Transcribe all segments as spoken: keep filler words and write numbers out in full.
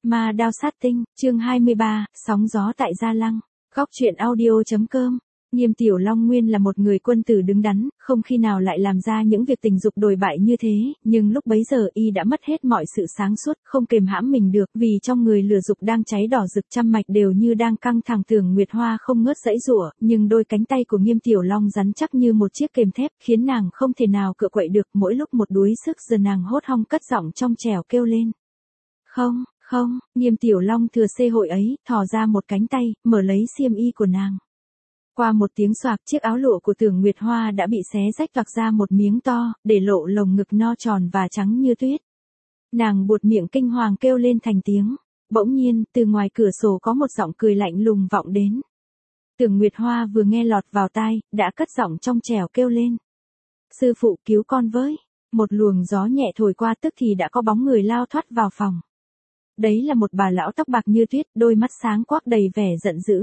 Ma đao sát tinh, chương hai mươi ba, sóng gió tại Gia Lăng. Góc truyện audio.com. Nghiêm Tiểu Long nguyên là một người quân tử đứng đắn, không khi nào lại làm ra những việc tình dục đồi bại như thế, nhưng lúc bấy giờ y đã mất hết mọi sự sáng suốt, không kềm hãm mình được, vì trong người lửa dục đang cháy đỏ rực, trăm mạch đều như đang căng thẳng. Tưởng Nguyệt Hoa không ngớt giãy giụa, nhưng đôi cánh tay của Nghiêm Tiểu Long rắn chắc như một chiếc kềm thép, khiến nàng không thể nào cựa quậy được. Mỗi lúc một đuối sức, giờ nàng hốt hong cất giọng trong trẻo kêu lên. Không, không, Nghiêm Tiểu Long thừa xê hội ấy, thò ra một cánh tay, mở lấy xiêm y của nàng. Qua một tiếng xoạc, chiếc áo lụa của Tưởng Nguyệt Hoa đã bị xé rách toạc ra một miếng to, để lộ lồng ngực no tròn và trắng như tuyết. Nàng buột miệng kinh hoàng kêu lên thành tiếng. Bỗng nhiên, từ ngoài cửa sổ có một giọng cười lạnh lùng vọng đến. Tưởng Nguyệt Hoa vừa nghe lọt vào tai, đã cất giọng trong trẻo kêu lên. Sư phụ cứu con với. Một luồng gió nhẹ thổi qua, tức thì đã có bóng người lao thoát vào phòng. Đấy là một bà lão tóc bạc như tuyết, đôi mắt sáng quắc đầy vẻ giận dữ.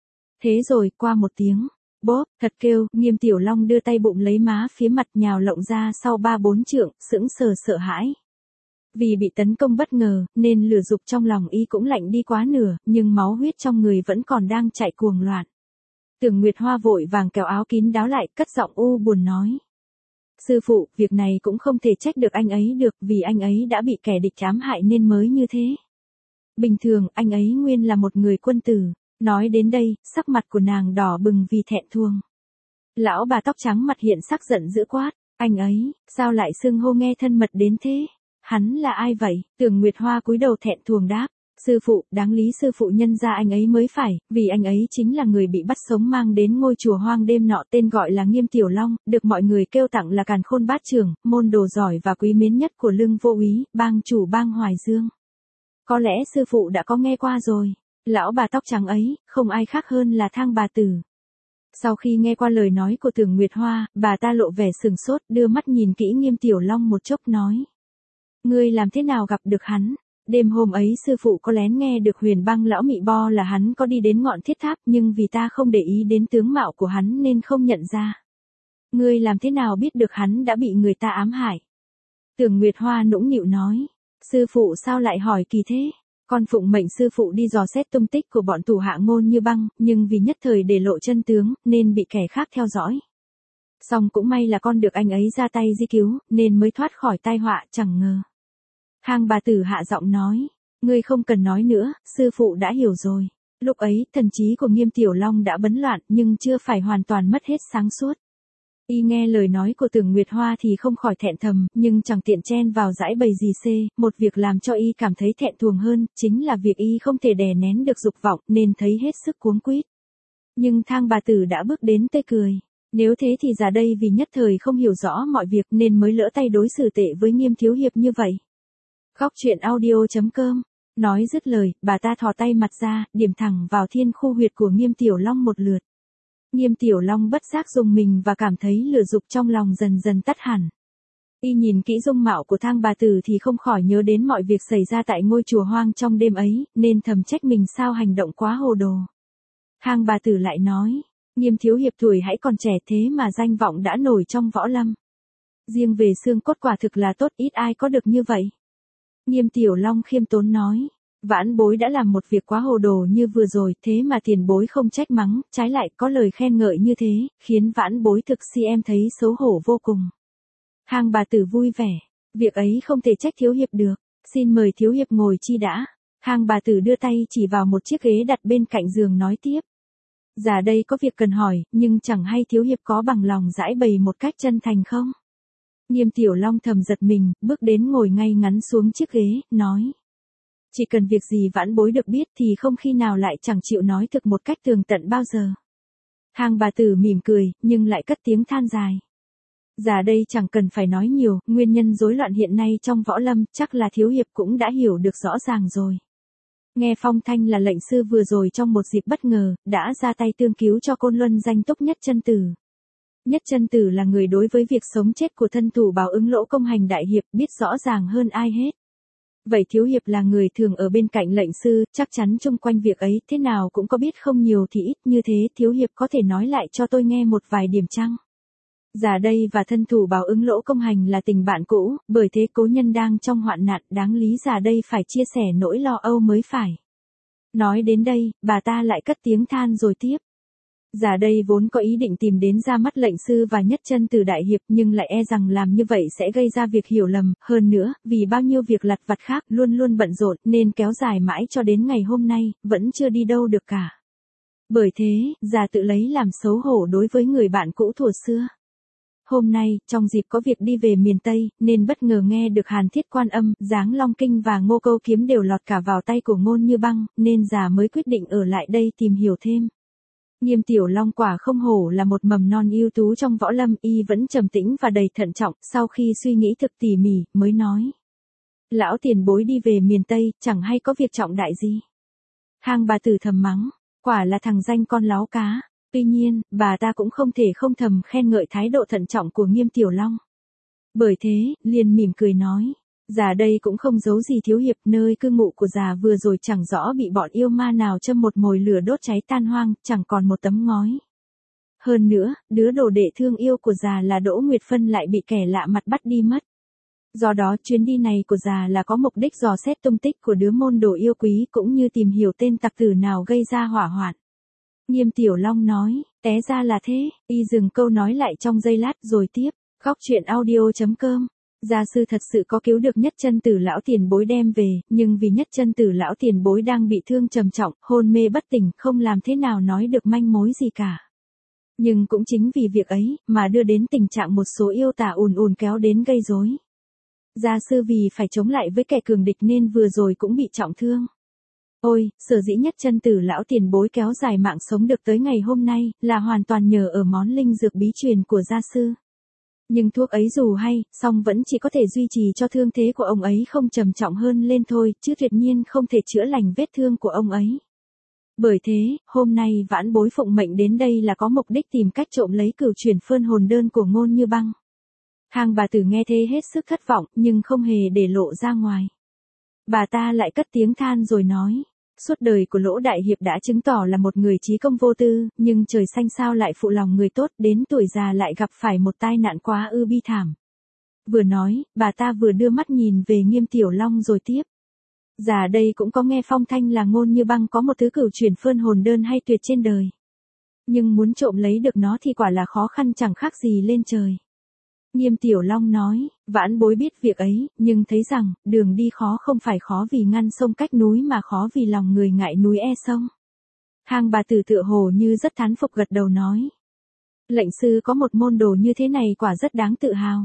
Thế rồi, qua một tiếng, bốp, thật kêu, Nghiêm Tiểu Long đưa tay bụng lấy má phía mặt, nhào lộng ra sau ba bốn trượng, sững sờ sợ hãi. Vì bị tấn công bất ngờ, nên lửa dục trong lòng y cũng lạnh đi quá nửa, nhưng máu huyết trong người vẫn còn đang chạy cuồng loạn. Tưởng Nguyệt Hoa vội vàng kéo áo kín đáo lại, cất giọng u buồn nói. Sư phụ, việc này cũng không thể trách được anh ấy được, vì anh ấy đã bị kẻ địch ám hại nên mới như thế. Bình thường, anh ấy nguyên là một người quân tử. Nói đến đây, sắc mặt của nàng đỏ bừng vì thẹn thùng. Lão bà tóc trắng mặt hiện sắc giận dữ quát. Anh ấy, sao lại xưng hô nghe thân mật đến thế? Hắn là ai vậy? Tưởng Nguyệt Hoa cúi đầu thẹn thùng đáp. Sư phụ, đáng lý sư phụ nhân ra anh ấy mới phải, vì anh ấy chính là người bị bắt sống mang đến ngôi chùa hoang đêm nọ, tên gọi là Nghiêm Tiểu Long, được mọi người kêu tặng là Càn Khôn Bát Trưởng, môn đồ giỏi và quý mến nhất của Lương Vô Úy, bang chủ bang Hoài Dương. Có lẽ sư phụ đã có nghe qua rồi. Lão bà tóc trắng ấy, không ai khác hơn là Thang bà tử. Sau khi nghe qua lời nói của Tưởng Nguyệt Hoa, bà ta lộ vẻ sừng sốt, đưa mắt nhìn kỹ Nghiêm Tiểu Long một chốc nói. Ngươi làm thế nào gặp được hắn? Đêm hôm ấy sư phụ có lén nghe được Huyền Băng lão mị bo là hắn có đi đến ngọn thiết tháp, nhưng vì ta không để ý đến tướng mạo của hắn nên không nhận ra. Ngươi làm thế nào biết được hắn đã bị người ta ám hại? Tưởng Nguyệt Hoa nũng nịu nói. Sư phụ sao lại hỏi kỳ thế? Con phụng mệnh sư phụ đi dò xét tung tích của bọn thủ hạ Ngôn Như Băng, nhưng vì nhất thời để lộ chân tướng, nên bị kẻ khác theo dõi. Song cũng may là con được anh ấy ra tay di cứu, nên mới thoát khỏi tai họa, chẳng ngờ. Thang bà tử hạ giọng nói, ngươi không cần nói nữa, sư phụ đã hiểu rồi. Lúc ấy, thần trí của Nghiêm Tiểu Long đã bấn loạn, nhưng chưa phải hoàn toàn mất hết sáng suốt. Y nghe lời nói của Tưởng Nguyệt Hoa thì không khỏi thẹn thầm, nhưng chẳng tiện chen vào dãi bầy gì xê, một việc làm cho y cảm thấy thẹn thùng hơn, chính là việc y không thể đè nén được dục vọng, nên thấy hết sức cuống quýt. Nhưng Thang bà tử đã bước đến tê cười. Nếu thế thì ra đây vì nhất thời không hiểu rõ mọi việc nên mới lỡ tay đối xử tệ với Nghiêm thiếu hiệp như vậy. Góc truyện audio.com. Nói dứt lời, bà ta thò tay mặt ra, điểm thẳng vào thiên khu huyệt của Nghiêm Tiểu Long một lượt. Nghiêm Tiểu Long bất giác rùng mình và cảm thấy lửa dục trong lòng dần dần tắt hẳn. Y nhìn kỹ dung mạo của Thang bà tử thì không khỏi nhớ đến mọi việc xảy ra tại ngôi chùa hoang trong đêm ấy, nên thầm trách mình sao hành động quá hồ đồ. Thang bà tử lại nói, Nghiêm thiếu hiệp tuổi hãy còn trẻ thế mà danh vọng đã nổi trong võ lâm. Riêng về xương cốt quả thực là tốt, ít ai có được như vậy. Nghiêm Tiểu Long khiêm tốn nói. Vãn bối đã làm một việc quá hồ đồ như vừa rồi, thế mà tiền bối không trách mắng, trái lại có lời khen ngợi như thế, khiến vãn bối thực si em thấy xấu hổ vô cùng. Thang bà tử vui vẻ, việc ấy không thể trách thiếu hiệp được, xin mời thiếu hiệp ngồi chi đã. Thang bà tử đưa tay chỉ vào một chiếc ghế đặt bên cạnh giường nói tiếp. Dạ đây có việc cần hỏi, nhưng chẳng hay thiếu hiệp có bằng lòng giải bày một cách chân thành không? Nghiêm Tiểu Long thầm giật mình, bước đến ngồi ngay ngắn xuống chiếc ghế, nói. Chỉ cần việc gì vãn bối được biết thì không khi nào lại chẳng chịu nói thực một cách tường tận bao giờ. Thang bà tử mỉm cười, nhưng lại cất tiếng than dài. Dạ đây chẳng cần phải nói nhiều, nguyên nhân rối loạn hiện nay trong võ lâm, chắc là thiếu hiệp cũng đã hiểu được rõ ràng rồi. Nghe phong thanh là lệnh sư vừa rồi trong một dịp bất ngờ, đã ra tay tương cứu cho Côn Luân danh túc Nhất Chân Tử. Nhất Chân Tử là người đối với việc sống chết của thân thủ Báo Ứng Lỗ công hành đại hiệp biết rõ ràng hơn ai hết. Vậy thiếu hiệp là người thường ở bên cạnh lệnh sư, chắc chắn chung quanh việc ấy thế nào cũng có biết không nhiều thì ít, như thế thiếu hiệp có thể nói lại cho tôi nghe một vài điểm chăng? Già đây và thân thủ báo ứng Lỗ Công Hành là tình bạn cũ, bởi thế cố nhân đang trong hoạn nạn, đáng lý già đây phải chia sẻ nỗi lo âu mới phải. Nói đến đây, bà ta lại cất tiếng than rồi tiếp. Già đây vốn có ý định tìm đến ra mắt lệnh sư và Nhất Chân Tử đại hiệp, nhưng lại e rằng làm như vậy sẽ gây ra việc hiểu lầm, hơn nữa, vì bao nhiêu việc lặt vặt khác luôn luôn bận rộn nên kéo dài mãi cho đến ngày hôm nay, vẫn chưa đi đâu được cả. Bởi thế, già tự lấy làm xấu hổ đối với người bạn cũ thuở xưa. Hôm nay, trong dịp có việc đi về miền Tây, nên bất ngờ nghe được Hàn Thiết Quan Âm, Giáng Long Kinh và Ngô Câu Kiếm đều lọt cả vào tay của Ngôn Như Băng, nên già mới quyết định ở lại đây tìm hiểu thêm. Nghiêm Tiểu Long quả không hổ là một mầm non ưu tú trong võ lâm, y vẫn trầm tĩnh và đầy thận trọng, sau khi suy nghĩ thực tỉ mỉ, mới nói. Lão tiền bối đi về miền Tây, chẳng hay có việc trọng đại gì. Hang bà tử thầm mắng, quả là thằng danh con láo cá. Tuy nhiên, bà ta cũng không thể không thầm khen ngợi thái độ thận trọng của Nghiêm Tiểu Long. Bởi thế, liền mỉm cười nói, già đây cũng không giấu gì thiếu hiệp, nơi cư ngụ của già vừa rồi chẳng rõ bị bọn yêu ma nào châm một mồi lửa đốt cháy tan hoang, chẳng còn một tấm ngói. Hơn nữa, đứa đồ đệ thương yêu của già là Đỗ Nguyệt Phân lại bị kẻ lạ mặt bắt đi mất. Do đó chuyến đi này của già là có mục đích dò xét tung tích của đứa môn đồ yêu quý cũng như tìm hiểu tên tặc tử nào gây ra hỏa hoạn. Nghiêm Tiểu Long nói, té ra là thế, y dừng câu nói lại trong giây lát rồi tiếp, góc truyện audio chấm com. Gia sư thật sự có cứu được Nhất Chân Tử lão tiền bối đem về, nhưng vì Nhất Chân Tử lão tiền bối đang bị thương trầm trọng, hôn mê bất tỉnh, không làm thế nào nói được manh mối gì cả. Nhưng cũng chính vì việc ấy, mà đưa đến tình trạng một số yêu tà ùn ùn kéo đến gây rối. Gia sư vì phải chống lại với kẻ cường địch nên vừa rồi cũng bị trọng thương. Ôi, sở dĩ Nhất Chân Tử lão tiền bối kéo dài mạng sống được tới ngày hôm nay, là hoàn toàn nhờ ở món linh dược bí truyền của gia sư. Nhưng thuốc ấy dù hay, song vẫn chỉ có thể duy trì cho thương thế của ông ấy không trầm trọng hơn lên thôi, chứ tuyệt nhiên không thể chữa lành vết thương của ông ấy. Bởi thế, hôm nay vãn bối phụng mệnh đến đây là có mục đích tìm cách trộm lấy cửu chuyển phơn hồn đơn của Ngôn Như Băng. Hang bà tử nghe thế hết sức thất vọng, nhưng không hề để lộ ra ngoài. Bà ta lại cất tiếng than rồi nói, suốt đời của Lỗ đại hiệp đã chứng tỏ là một người trí công vô tư, nhưng trời xanh sao lại phụ lòng người tốt, đến tuổi già lại gặp phải một tai nạn quá ư bi thảm. Vừa nói, bà ta vừa đưa mắt nhìn về Nghiêm Tiểu Long rồi tiếp. Già đây cũng có nghe phong thanh là Ngôn Như Băng có một thứ cửu chuyển phơn hồn đơn hay tuyệt trên đời. Nhưng muốn trộm lấy được nó thì quả là khó khăn chẳng khác gì lên trời. Nghiêm Tiểu Long nói, vãn bối biết việc ấy, nhưng thấy rằng, đường đi khó không phải khó vì ngăn sông cách núi mà khó vì lòng người ngại núi e sông. Hang bà tử tựa hồ như rất thán phục gật đầu nói. Lệnh sư có một môn đồ như thế này quả rất đáng tự hào.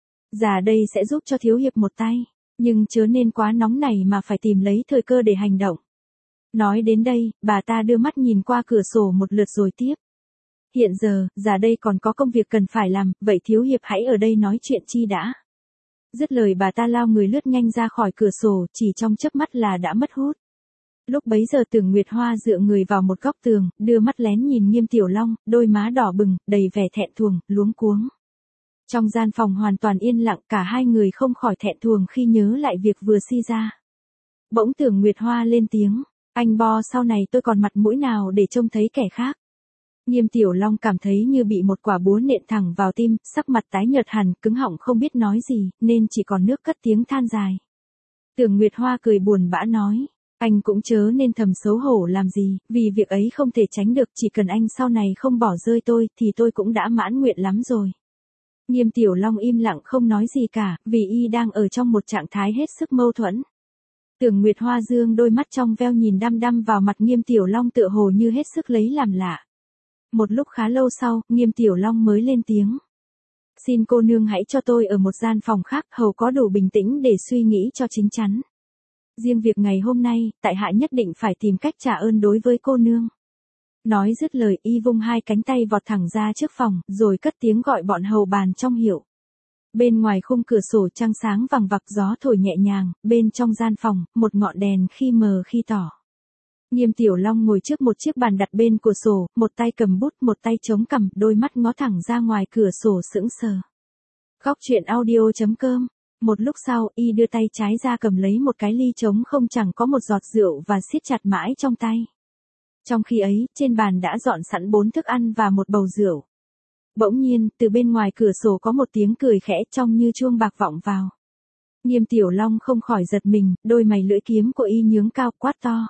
Già đây sẽ giúp cho thiếu hiệp một tay, nhưng chớ nên quá nóng nảy mà phải tìm lấy thời cơ để hành động. Nói đến đây, bà ta đưa mắt nhìn qua cửa sổ một lượt rồi tiếp. Hiện giờ, già đây còn có công việc cần phải làm, vậy thiếu hiệp hãy ở đây nói chuyện chi đã. Dứt lời bà ta lao người lướt nhanh ra khỏi cửa sổ, chỉ trong chớp mắt là đã mất hút. Lúc bấy giờ Tưởng Nguyệt Hoa dựa người vào một góc tường, đưa mắt lén nhìn Nghiêm Tiểu Long, đôi má đỏ bừng, đầy vẻ thẹn thùng, luống cuống. Trong gian phòng hoàn toàn yên lặng, cả hai người không khỏi thẹn thùng khi nhớ lại việc vừa suy ra. Bỗng Tưởng Nguyệt Hoa lên tiếng, anh Bo sau này tôi còn mặt mũi nào để trông thấy kẻ khác. Nghiêm Tiểu Long cảm thấy như bị một quả búa nện thẳng vào tim, sắc mặt tái nhợt hẳn, cứng họng không biết nói gì, nên chỉ còn nước cất tiếng than dài. Tưởng Nguyệt Hoa cười buồn bã nói, anh cũng chớ nên thầm xấu hổ làm gì, vì việc ấy không thể tránh được, chỉ cần anh sau này không bỏ rơi tôi, thì tôi cũng đã mãn nguyện lắm rồi. Nghiêm Tiểu Long im lặng không nói gì cả, vì y đang ở trong một trạng thái hết sức mâu thuẫn. Tưởng Nguyệt Hoa dương đôi mắt trong veo nhìn đăm đăm vào mặt Nghiêm Tiểu Long tựa hồ như hết sức lấy làm lạ. Một lúc khá lâu sau, Nghiêm Tiểu Long mới lên tiếng. Xin cô nương hãy cho tôi ở một gian phòng khác, hầu có đủ bình tĩnh để suy nghĩ cho chín chắn. Riêng việc ngày hôm nay, tại hạ nhất định phải tìm cách trả ơn đối với cô nương. Nói dứt lời y vung hai cánh tay vọt thẳng ra trước phòng, rồi cất tiếng gọi bọn hầu bàn trong hiệu. Bên ngoài khung cửa sổ trăng sáng vằng vặc gió thổi nhẹ nhàng, bên trong gian phòng, một ngọn đèn khi mờ khi tỏ. Nghiêm Tiểu Long ngồi trước một chiếc bàn đặt bên cửa sổ, một tay cầm bút, một tay chống cằm, đôi mắt ngó thẳng ra ngoài cửa sổ sững sờ. Góc truyện audio chấm com. Một lúc sau, y đưa tay trái ra cầm lấy một cái ly trống không chẳng có một giọt rượu và siết chặt mãi trong tay. Trong khi ấy, trên bàn đã dọn sẵn bốn thức ăn và một bầu rượu. Bỗng nhiên, từ bên ngoài cửa sổ có một tiếng cười khẽ trong như chuông bạc vọng vào. Nghiêm Tiểu Long không khỏi giật mình, đôi mày lưỡi kiếm của y nhướng cao quát to.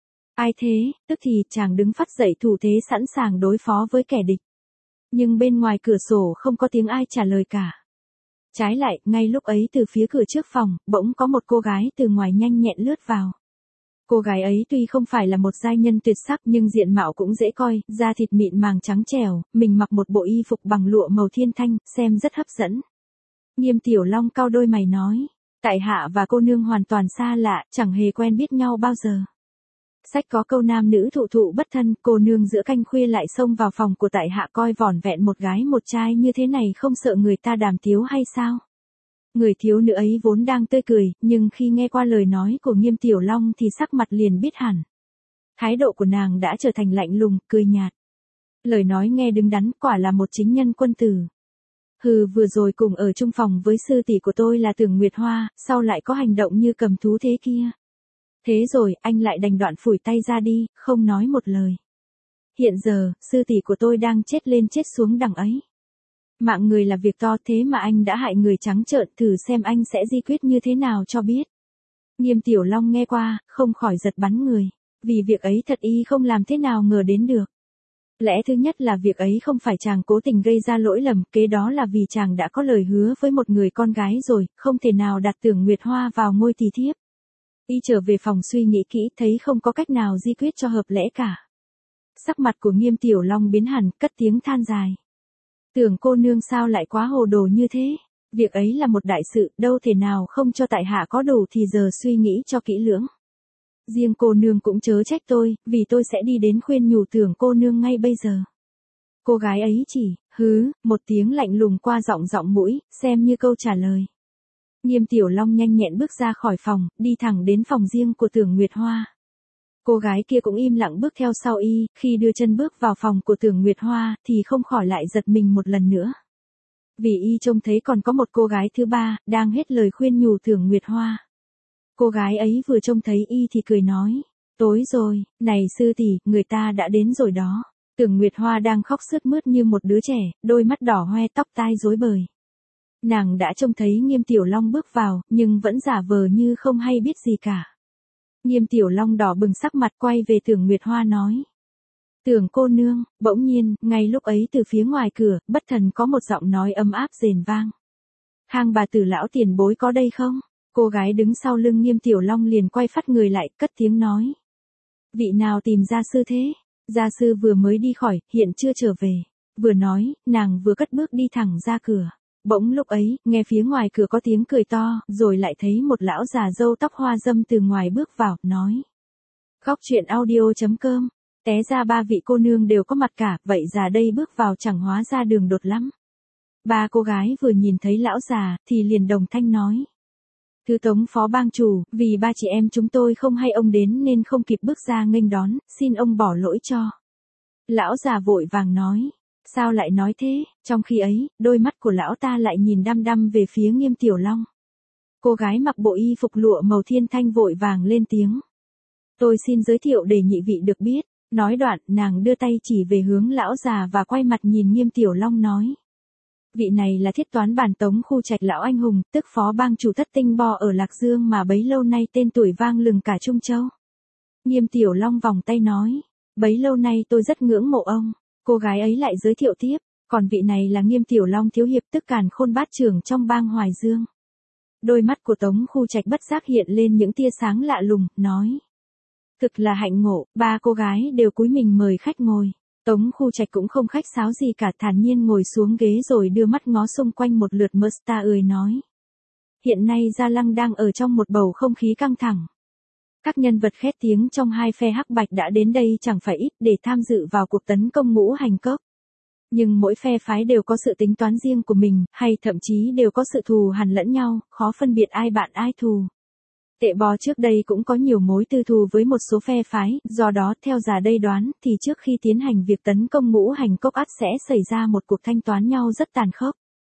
Ai thế? Tức thì chàng đứng phắt dậy thủ thế sẵn sàng đối phó với kẻ địch. Nhưng bên ngoài cửa sổ không có tiếng ai trả lời cả. Trái lại, ngay lúc ấy từ phía cửa trước phòng, bỗng có một cô gái từ ngoài nhanh nhẹn lướt vào. Cô gái ấy tuy không phải là một giai nhân tuyệt sắc nhưng diện mạo cũng dễ coi, da thịt mịn màng trắng trẻo, mình mặc một bộ y phục bằng lụa màu thiên thanh, xem rất hấp dẫn. Nghiêm Tiểu Long cau đôi mày nói, tại hạ và cô nương hoàn toàn xa lạ, chẳng hề quen biết nhau bao giờ. Sách có câu nam nữ thụ thụ bất thân, cô nương giữa canh khuya lại xông vào phòng của tại hạ coi vỏn vẹn một gái một trai như thế này không sợ người ta đàm tiếu hay sao? Người thiếu nữ ấy vốn đang tươi cười, nhưng khi nghe qua lời nói của Nghiêm Tiểu Long thì sắc mặt liền biết hẳn. Thái độ của nàng đã trở thành lạnh lùng, cười nhạt. Lời nói nghe đứng đắn, quả là một chính nhân quân tử. Hừ, vừa rồi cùng ở chung phòng với sư tỷ của tôi là Tưởng Nguyệt Hoa, sau lại có hành động như cầm thú thế kia. Thế rồi, anh lại đành đoạn phủi tay ra đi, không nói một lời. Hiện giờ, sư tỷ của tôi đang chết lên chết xuống đằng ấy. Mạng người là việc to thế mà anh đã hại người trắng trợn, thử xem anh sẽ di quyết như thế nào cho biết. Nghiêm Tiểu Long nghe qua, không khỏi giật bắn người. Vì việc ấy thật y không làm thế nào ngờ đến được. Lẽ thứ nhất là việc ấy không phải chàng cố tình gây ra lỗi lầm, kế đó là vì chàng đã có lời hứa với một người con gái rồi, không thể nào đặt Tưởng Nguyệt Hoa vào ngôi tỳ thiếp. Y trở về phòng suy nghĩ kỹ, thấy không có cách nào di quyết cho hợp lẽ cả. Sắc mặt của Nghiêm Tiểu Long biến hẳn, cất tiếng than dài. Tưởng cô nương sao lại quá hồ đồ như thế? Việc ấy là một đại sự, đâu thể nào không cho tại hạ có đủ thì giờ suy nghĩ cho kỹ lưỡng. Riêng cô nương cũng chớ trách tôi, vì tôi sẽ đi đến khuyên nhủ Tưởng cô nương ngay bây giờ. Cô gái ấy chỉ, hứ, một tiếng lạnh lùng qua giọng giọng mũi, xem như câu trả lời. Nghiêm Tiểu Long nhanh nhẹn bước ra khỏi phòng, đi thẳng đến phòng riêng của Tưởng Nguyệt Hoa. Cô gái kia cũng im lặng bước theo sau y, khi đưa chân bước vào phòng của Tưởng Nguyệt Hoa, thì không khỏi lại giật mình một lần nữa. Vì y trông thấy còn có một cô gái thứ ba, đang hết lời khuyên nhủ Tưởng Nguyệt Hoa. Cô gái ấy vừa trông thấy y thì cười nói, tối rồi, này sư tỷ, người ta đã đến rồi đó. Tưởng Nguyệt Hoa đang khóc sướt mướt như một đứa trẻ, đôi mắt đỏ hoe, tóc tai rối bời. Nàng đã trông thấy Nghiêm Tiểu Long bước vào, nhưng vẫn giả vờ như không hay biết gì cả. Nghiêm Tiểu Long đỏ bừng sắc mặt quay về Tưởng Nguyệt Hoa nói. Tưởng cô nương, bỗng nhiên, ngay lúc ấy từ phía ngoài cửa, bất thần có một giọng nói ấm áp rền vang. Hang bà tử lão tiền bối có đây không? Cô gái đứng sau lưng Nghiêm Tiểu Long liền quay phát người lại, cất tiếng nói. Vị nào tìm gia sư thế? Gia sư vừa mới đi khỏi, hiện chưa trở về. Vừa nói, nàng vừa cất bước đi thẳng ra cửa. Bỗng lúc ấy, nghe phía ngoài cửa có tiếng cười to, rồi lại thấy một lão già râu tóc hoa râm từ ngoài bước vào, nói. Góc truyện audio chấm com, té ra ba vị cô nương đều có mặt cả, vậy già đây bước vào chẳng hóa ra đường đột lắm. Ba cô gái vừa nhìn thấy lão già, thì liền đồng thanh nói. Thứ Tống phó bang chủ, vì ba chị em chúng tôi không hay ông đến nên không kịp bước ra nghênh đón, xin ông bỏ lỗi cho. Lão già vội vàng nói. Sao lại nói thế? Trong khi ấy, đôi mắt của lão ta lại nhìn đăm đăm về phía Nghiêm Tiểu Long. Cô gái mặc bộ y phục lụa màu thiên thanh vội vàng lên tiếng. Tôi xin giới thiệu để nhị vị được biết. Nói đoạn, nàng đưa tay chỉ về hướng lão già và quay mặt nhìn Nghiêm Tiểu Long nói. Vị này là thiết toán bản Tống khu Trạch lão anh hùng, tức phó bang chủ Thất Tinh Bo ở Lạc Dương mà bấy lâu nay tên tuổi vang lừng cả Trung Châu. Nghiêm Tiểu Long vòng tay nói. Bấy lâu nay tôi rất ngưỡng mộ ông. Cô gái ấy lại giới thiệu tiếp, còn vị này là Nghiêm Tiểu Long thiếu hiệp tức Càn Khôn bát trưởng trong bang Hoài Dương. Đôi mắt của Tống Khu Trạch bất giác hiện lên những tia sáng lạ lùng, nói. Thực là hạnh ngộ, ba cô gái đều cúi mình mời khách ngồi. Tống Khu Trạch cũng không khách sáo gì cả, thản nhiên ngồi xuống ghế rồi đưa mắt ngó xung quanh một lượt mơ ta ơi nói. Hiện nay Gia Lăng đang ở trong một bầu không khí căng thẳng. Các nhân vật khét tiếng trong hai phe hắc bạch đã đến đây chẳng phải ít để tham dự vào cuộc tấn công Ngũ Hành Cốc. Nhưng mỗi phe phái đều có sự tính toán riêng của mình, hay thậm chí đều có sự thù hằn lẫn nhau, khó phân biệt ai bạn ai thù. Tệ bò trước đây cũng có nhiều mối tư thù với một số phe phái, do đó theo già đây đoán thì trước khi tiến hành việc tấn công Ngũ Hành Cốc ắt sẽ xảy ra một cuộc thanh toán nhau rất tàn khốc.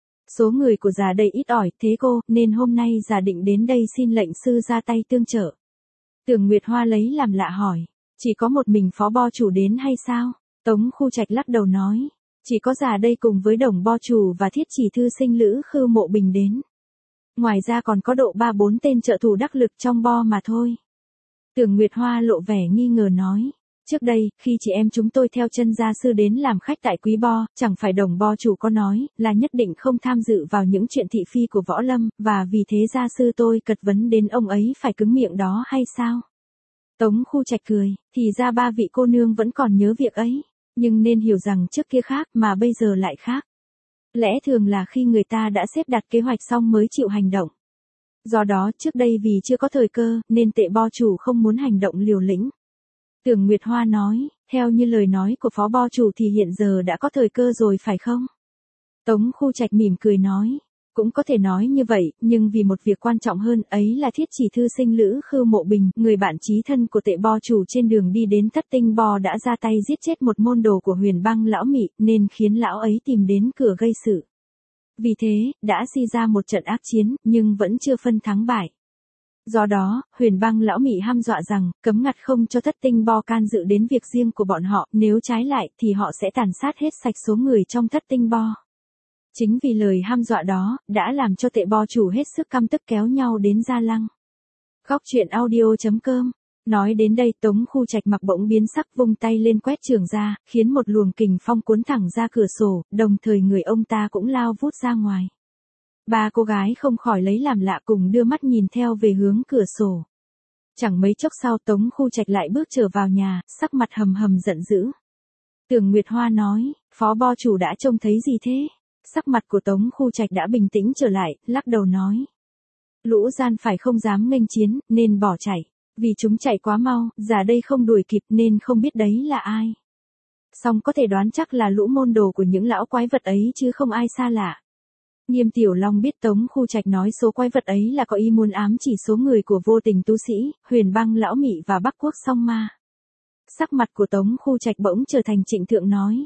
Số người của già đây ít ỏi thế cô, nên hôm nay già định đến đây xin lệnh sư ra tay tương trợ. Tưởng Nguyệt Hoa lấy làm lạ hỏi, chỉ có một mình phó bo chủ đến hay sao? Tống Khu Trạch lắc đầu nói, Chỉ có già đây cùng với Đồng Bo Chủ và Thiết Chỉ Thư Sinh Lữ Khư Mộ Bình đến. Ngoài ra còn có độ ba bốn tên trợ thủ đắc lực trong Bo mà thôi. Tưởng Nguyệt Hoa lộ vẻ nghi ngờ nói. Trước đây, khi chị em chúng tôi theo chân gia sư đến làm khách tại Quý Bo, chẳng phải Đồng Bo Chủ có nói, là nhất định không tham dự vào những chuyện thị phi của võ lâm, và vì thế gia sư tôi cật vấn đến ông ấy phải cứng miệng đó hay sao? Tống Khu Trạch cười, thì ra ba vị cô nương vẫn còn nhớ việc ấy, nhưng nên hiểu rằng trước kia khác mà bây giờ lại khác. Lẽ thường là khi người ta đã xếp đặt kế hoạch xong mới chịu hành động. Do đó trước đây vì chưa có thời cơ, nên Tệ Bo Chủ không muốn hành động liều lĩnh. Tưởng Nguyệt Hoa nói, theo như lời nói của Phó Bo Chủ thì hiện giờ đã có thời cơ rồi phải không? Tống Khu Trạch mỉm cười nói, cũng có thể nói như vậy, nhưng vì một việc quan trọng hơn ấy là Thiết Chỉ Thư Sinh Lữ Khư Mộ Bình, người bạn chí thân của Tệ Bo Chủ trên đường đi đến Thất Tinh Bo đã ra tay giết chết một môn đồ của Huyền Băng lão Mị, nên khiến lão ấy tìm đến cửa gây sự. Vì thế, đã suy ra một trận ác chiến, nhưng vẫn chưa phân thắng bại. Do đó, Huyền Băng lão Mị hăm dọa rằng, cấm ngặt không cho Thất Tinh Bo can dự đến việc riêng của bọn họ, nếu trái lại thì họ sẽ tàn sát hết sạch số người trong Thất Tinh Bo. Chính vì lời hăm dọa đó, đã làm cho Tệ Bo Chủ hết sức căm tức kéo nhau đến Gia Lăng. Góc truyện audio chấm com. Nói đến đây Tống Khu Trạch mặc bỗng biến sắc vung tay lên quét trường ra, khiến một luồng kình phong cuốn thẳng ra cửa sổ, đồng thời người ông ta cũng lao vút ra ngoài. Ba cô gái không khỏi lấy làm lạ cùng đưa mắt nhìn theo về hướng cửa sổ. Chẳng mấy chốc sau Tống Khu Trạch lại bước trở vào nhà, sắc mặt hầm hầm giận dữ. Tưởng Nguyệt Hoa nói, Phó Bo Chủ đã trông thấy gì thế? Sắc mặt của Tống Khu Trạch đã bình tĩnh trở lại, lắc đầu nói. Lũ gian phải không dám nghênh chiến, nên bỏ chạy. Vì chúng chạy quá mau, già đây không đuổi kịp nên không biết đấy là ai. Song có thể đoán chắc là lũ môn đồ của những lão quái vật ấy chứ không ai xa lạ. Nghiêm Tiểu Long biết Tống Khu Trạch nói số quái vật ấy là có ý muốn ám chỉ số người của vô tình tu sĩ, Huyền Băng lão Mị và Bắc Quốc Song Ma. Sắc mặt của Tống Khu Trạch bỗng trở thành trịnh thượng nói.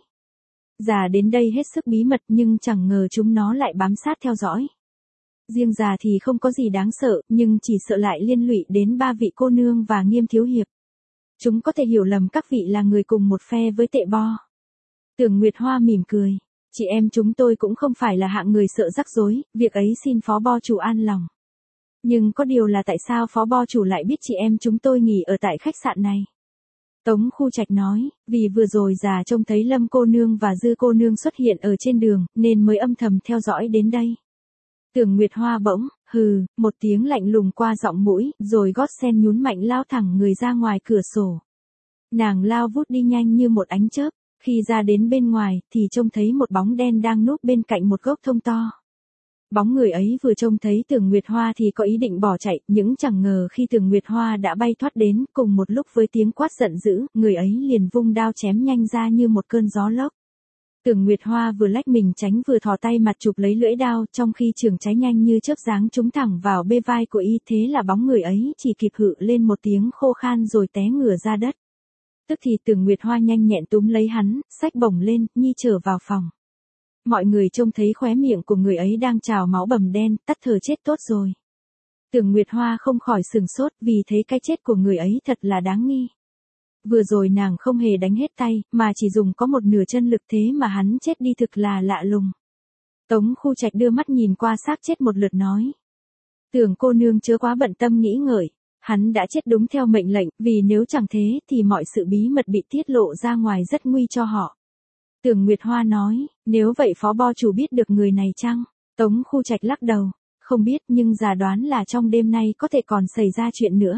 Già đến đây hết sức bí mật nhưng chẳng ngờ chúng nó lại bám sát theo dõi. Riêng già thì không có gì đáng sợ, nhưng chỉ sợ lại liên lụy đến ba vị cô nương và Nghiêm thiếu hiệp. Chúng có thể hiểu lầm các vị là người cùng một phe với Tệ Bo. Tưởng Nguyệt Hoa mỉm cười. Chị em chúng tôi cũng không phải là hạng người sợ rắc rối, việc ấy xin Phó Bo Chủ an lòng. Nhưng có điều là tại sao Phó Bo Chủ lại biết chị em chúng tôi nghỉ ở tại khách sạn này? Tống Khu Trạch nói, vì vừa rồi già trông thấy Lâm cô nương và Dư cô nương xuất hiện ở trên đường, nên mới âm thầm theo dõi đến đây. Tưởng Nguyệt Hoa bỗng, hừ, một tiếng lạnh lùng qua giọng mũi, rồi gót sen nhún mạnh lao thẳng người ra ngoài cửa sổ. Nàng lao vút đi nhanh như một ánh chớp, khi ra đến bên ngoài, thì trông thấy một bóng đen đang núp bên cạnh một gốc thông to. Bóng người ấy vừa trông thấy Tưởng Nguyệt Hoa thì có ý định bỏ chạy, nhưng chẳng ngờ khi Tưởng Nguyệt Hoa đã bay thoát đến, cùng một lúc với tiếng quát giận dữ, người ấy liền vung đao chém nhanh ra như một cơn gió lốc. Tưởng Nguyệt Hoa vừa lách mình tránh vừa thò tay mặt chụp lấy lưỡi đao, trong khi trường cháy nhanh như chớp giáng trúng thẳng vào bê vai của y, thế là bóng người ấy chỉ kịp hự lên một tiếng khô khan rồi té ngửa ra đất. Tức thì Tưởng Nguyệt Hoa nhanh nhẹn túm lấy hắn, xách bổng lên, nhi trở vào phòng. Mọi người trông thấy khóe miệng của người ấy đang trào máu bầm đen, tắt thở chết tốt rồi. Tưởng Nguyệt Hoa không khỏi sừng sốt vì thấy cái chết của người ấy thật là đáng nghi. Vừa rồi nàng không hề đánh hết tay, mà chỉ dùng có một nửa chân lực, thế mà hắn chết đi thực là lạ lùng. Tống Khu Trạch đưa mắt nhìn qua xác chết một lượt nói. Tưởng cô nương chớ quá bận tâm nghĩ ngợi. Hắn đã chết đúng theo mệnh lệnh, vì nếu chẳng thế thì mọi sự bí mật bị tiết lộ ra ngoài rất nguy cho họ. Tưởng Nguyệt Hoa nói, nếu vậy Phó Bo Chủ biết được người này chăng? Tống Khu Trạch lắc đầu, không biết nhưng già đoán là trong đêm nay có thể còn xảy ra chuyện nữa.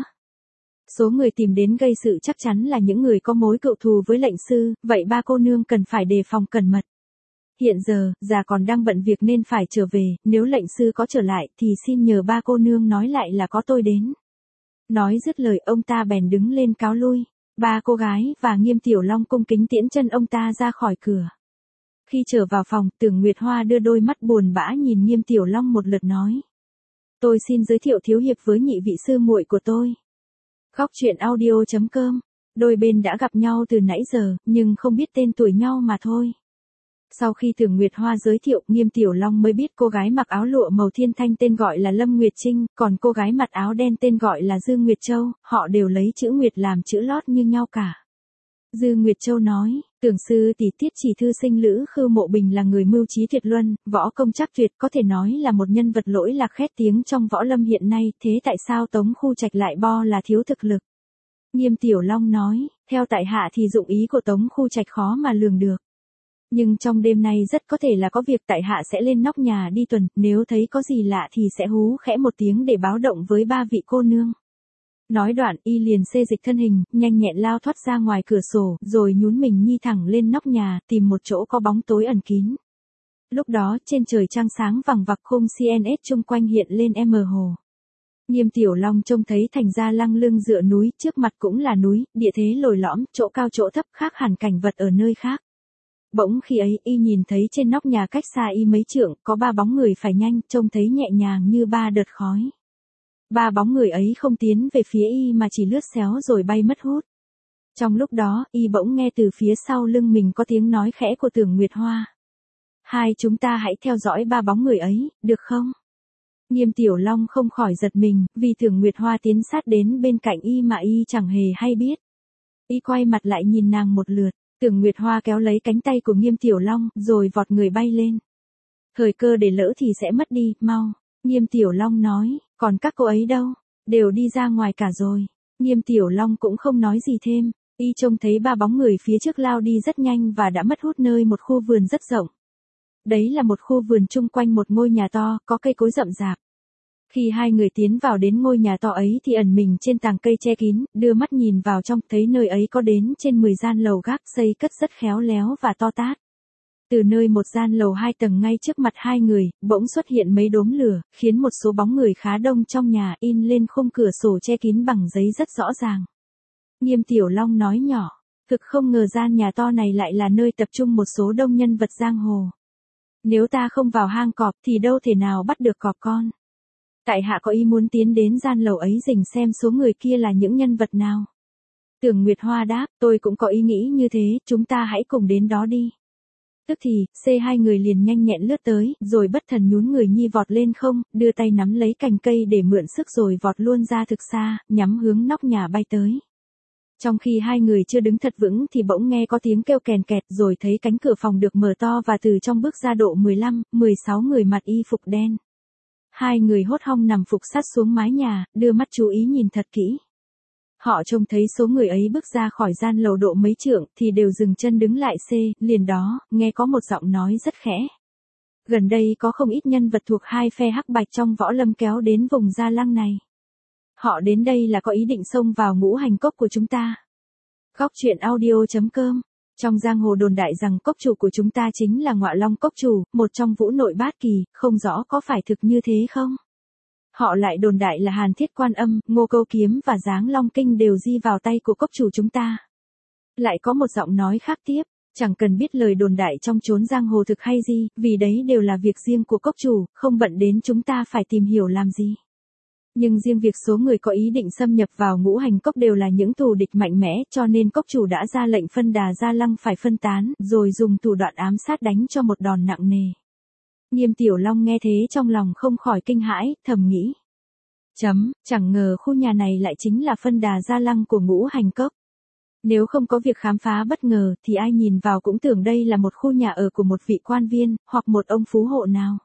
Số người tìm đến gây sự chắc chắn là những người có mối cựu thù với lệnh sư, vậy ba cô nương cần phải đề phòng cẩn mật. Hiện giờ, già còn đang bận việc nên phải trở về, nếu lệnh sư có trở lại thì xin nhờ ba cô nương nói lại là có tôi đến. Nói dứt lời ông ta bèn đứng lên cáo lui. Ba cô gái và Nghiêm Tiểu Long cung kính tiễn chân ông ta ra khỏi cửa. Khi trở vào phòng, Tưởng Nguyệt Hoa đưa đôi mắt buồn bã nhìn Nghiêm Tiểu Long một lượt nói. Tôi xin giới thiệu thiếu hiệp với nhị vị sư muội của tôi. Góc truyện audio chấm com. Đôi bên đã gặp nhau từ nãy giờ, nhưng không biết tên tuổi nhau mà thôi. Sau khi Tưởng Nguyệt Hoa giới thiệu, Nghiêm Tiểu Long mới biết cô gái mặc áo lụa màu thiên thanh tên gọi là Lâm Nguyệt Trinh, còn cô gái mặc áo đen tên gọi là Dư Nguyệt Châu, họ đều lấy chữ Nguyệt làm chữ lót như nhau cả. Dư Nguyệt Châu nói, Tưởng sư tỷ Tiết Chỉ thư sinh Lữ Khư Mộ Bình là người mưu trí tuyệt luân, võ công chắc tuyệt, có thể nói là một nhân vật lỗi lạc khét tiếng trong võ lâm hiện nay, thế tại sao Tống Khu Trạch lại bo là thiếu thực lực? Nghiêm Tiểu Long nói, theo tại hạ thì dụng ý của Tống Khu Trạch khó mà lường được. Nhưng trong đêm nay rất có thể là có việc, tại hạ sẽ lên nóc nhà đi tuần, nếu thấy có gì lạ thì sẽ hú khẽ một tiếng để báo động với ba vị cô nương. Nói đoạn y liền xê dịch thân hình, nhanh nhẹn lao thoát ra ngoài cửa sổ, rồi nhún mình nhi thẳng lên nóc nhà, tìm một chỗ có bóng tối ẩn kín. Lúc đó trên trời trăng sáng vằng vặc, khung xê en ét chung quanh hiện lên mờ hồ. Nghiêm Tiểu Long trông thấy thành Gia Lăng lưng dựa núi, trước mặt cũng là núi, địa thế lồi lõm, chỗ cao chỗ thấp khác hẳn cảnh vật ở nơi khác. Bỗng khi ấy y nhìn thấy trên nóc nhà cách xa y mấy trượng, có ba bóng người phải nhanh, trông thấy nhẹ nhàng như ba đợt khói. Ba bóng người ấy không tiến về phía y mà chỉ lướt xéo rồi bay mất hút. Trong lúc đó, y bỗng nghe từ phía sau lưng mình có tiếng nói khẽ của Tưởng Nguyệt Hoa. Hai chúng ta hãy theo dõi ba bóng người ấy, được không? Nghiêm Tiểu Long không khỏi giật mình, vì Tưởng Nguyệt Hoa tiến sát đến bên cạnh y mà y chẳng hề hay biết. Y quay mặt lại nhìn nàng một lượt, Tưởng Nguyệt Hoa kéo lấy cánh tay của Nghiêm Tiểu Long, rồi vọt người bay lên. Thời cơ để lỡ thì sẽ mất đi, mau. Nghiêm Tiểu Long nói, còn các cô ấy đâu? Đều đi ra ngoài cả rồi. Nghiêm Tiểu Long cũng không nói gì thêm, y trông thấy ba bóng người phía trước lao đi rất nhanh và đã mất hút nơi một khu vườn rất rộng. Đấy là một khu vườn chung quanh một ngôi nhà to, có cây cối rậm rạp. Khi hai người tiến vào đến ngôi nhà to ấy thì ẩn mình trên tàng cây che kín, đưa mắt nhìn vào trong, thấy nơi ấy có đến trên mười gian lầu gác xây cất rất khéo léo và to tát. Từ nơi một gian lầu hai tầng ngay trước mặt hai người, bỗng xuất hiện mấy đốm lửa, khiến một số bóng người khá đông trong nhà in lên khung cửa sổ che kín bằng giấy rất rõ ràng. Nghiêm Tiểu Long nói nhỏ, thực không ngờ gian nhà to này lại là nơi tập trung một số đông nhân vật giang hồ. Nếu ta không vào hang cọp thì đâu thể nào bắt được cọp con. Tại hạ có ý muốn tiến đến gian lầu ấy rình xem số người kia là những nhân vật nào. Tưởng Nguyệt Hoa đáp, tôi cũng có ý nghĩ như thế, chúng ta hãy cùng đến đó đi. Tức thì, C hai người liền nhanh nhẹn lướt tới, rồi bất thần nhún người nhi vọt lên không, đưa tay nắm lấy cành cây để mượn sức rồi vọt luôn ra thực xa, nhắm hướng nóc nhà bay tới. Trong khi hai người chưa đứng thật vững thì bỗng nghe có tiếng kêu kèn kẹt, rồi thấy cánh cửa phòng được mở to và từ trong bước ra độ mười lăm, mười sáu người mặc y phục đen. Hai người hốt hoảng nằm phục sát xuống mái nhà, đưa mắt chú ý nhìn thật kỹ. Họ trông thấy số người ấy bước ra khỏi gian lầu độ mấy trượng thì đều dừng chân đứng lại C, liền đó, nghe có một giọng nói rất khẽ. Gần đây có không ít nhân vật thuộc hai phe hắc bạch trong võ lâm kéo đến vùng Gia Lăng này. Họ đến đây là có ý định xông vào ngũ hành cốc của chúng ta. Góc truyện audio chấm com. Trong giang hồ đồn đại rằng cốc chủ của chúng ta chính là Ngọa Long cốc chủ, một trong vũ nội bát kỳ, không rõ có phải thực như thế không? Họ lại đồn đại là Hàn Thiết Quan Âm, Ngô Câu Kiếm và Giáng Long Kinh đều di vào tay của cốc chủ chúng ta. Lại có một giọng nói khác tiếp, chẳng cần biết lời đồn đại trong chốn giang hồ thực hay gì, vì đấy đều là việc riêng của cốc chủ, không bận đến chúng ta phải tìm hiểu làm gì. Nhưng riêng việc số người có ý định xâm nhập vào ngũ hành cốc đều là những thù địch mạnh mẽ, cho nên cốc chủ đã ra lệnh phân đà Gia Lăng phải phân tán, rồi dùng thủ đoạn ám sát đánh cho một đòn nặng nề. Nghiêm Tiểu Long nghe thế trong lòng không khỏi kinh hãi, thầm nghĩ. Chấm, chẳng ngờ khu nhà này lại chính là phân đà Gia Lăng của ngũ hành cốc. Nếu không có việc khám phá bất ngờ thì ai nhìn vào cũng tưởng đây là một khu nhà ở của một vị quan viên, hoặc một ông phú hộ nào.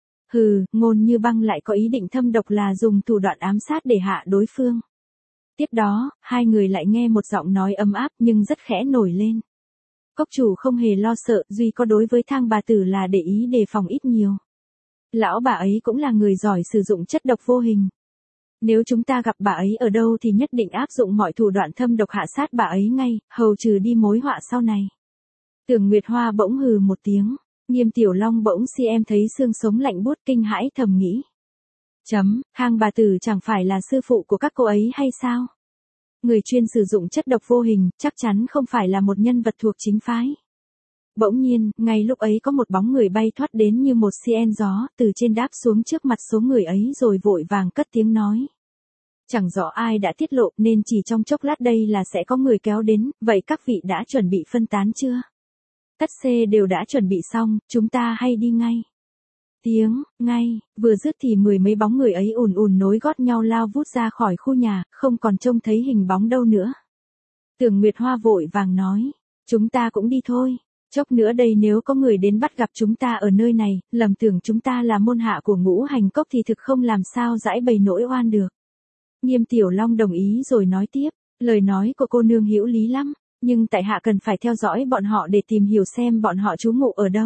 Hừ, Ngôn Như Băng lại có ý định thâm độc là dùng thủ đoạn ám sát để hạ đối phương. Tiếp đó, hai người lại nghe một giọng nói ấm áp nhưng rất khẽ nổi lên. Cốc chủ không hề lo sợ, duy có đối với Thang bà tử là để ý đề phòng ít nhiều. Lão bà ấy cũng là người giỏi sử dụng chất độc vô hình. Nếu chúng ta gặp bà ấy ở đâu thì nhất định áp dụng mọi thủ đoạn thâm độc hạ sát bà ấy ngay, hầu trừ đi mối họa sau này. Tưởng Nguyệt Hoa bỗng hừ một tiếng. Nghiêm Tiểu Long bỗng si em thấy xương sống lạnh buốt, kinh hãi thầm nghĩ. Chấm, Thang bà tử chẳng phải là sư phụ của các cô ấy hay sao? Người chuyên sử dụng chất độc vô hình, chắc chắn không phải là một nhân vật thuộc chính phái. Bỗng nhiên, ngay lúc ấy có một bóng người bay thoát đến như một cien gió, từ trên đáp xuống trước mặt số người ấy rồi vội vàng cất tiếng nói. Chẳng rõ ai đã tiết lộ nên chỉ trong chốc lát đây là sẽ có người kéo đến, vậy các vị đã chuẩn bị phân tán chưa? Tất C đều đã chuẩn bị xong, chúng ta hay đi ngay. Tiếng, ngay, vừa dứt thì mười mấy bóng người ấy ùn ùn nối gót nhau lao vút ra khỏi khu nhà, không còn trông thấy hình bóng đâu nữa. Tưởng Nguyệt Hoa vội vàng nói, Chúng ta cũng đi thôi. Chốc nữa đây nếu có người đến bắt gặp chúng ta ở nơi này, lầm tưởng chúng ta là môn hạ của Ngũ Hành Cốc thì thực không làm sao giải bày nỗi oan được. Nghiêm Tiểu Long đồng ý rồi nói tiếp, lời nói của cô nương hữu lý lắm, nhưng tại hạ cần phải theo dõi bọn họ để tìm hiểu xem bọn họ trú ngụ ở đâu.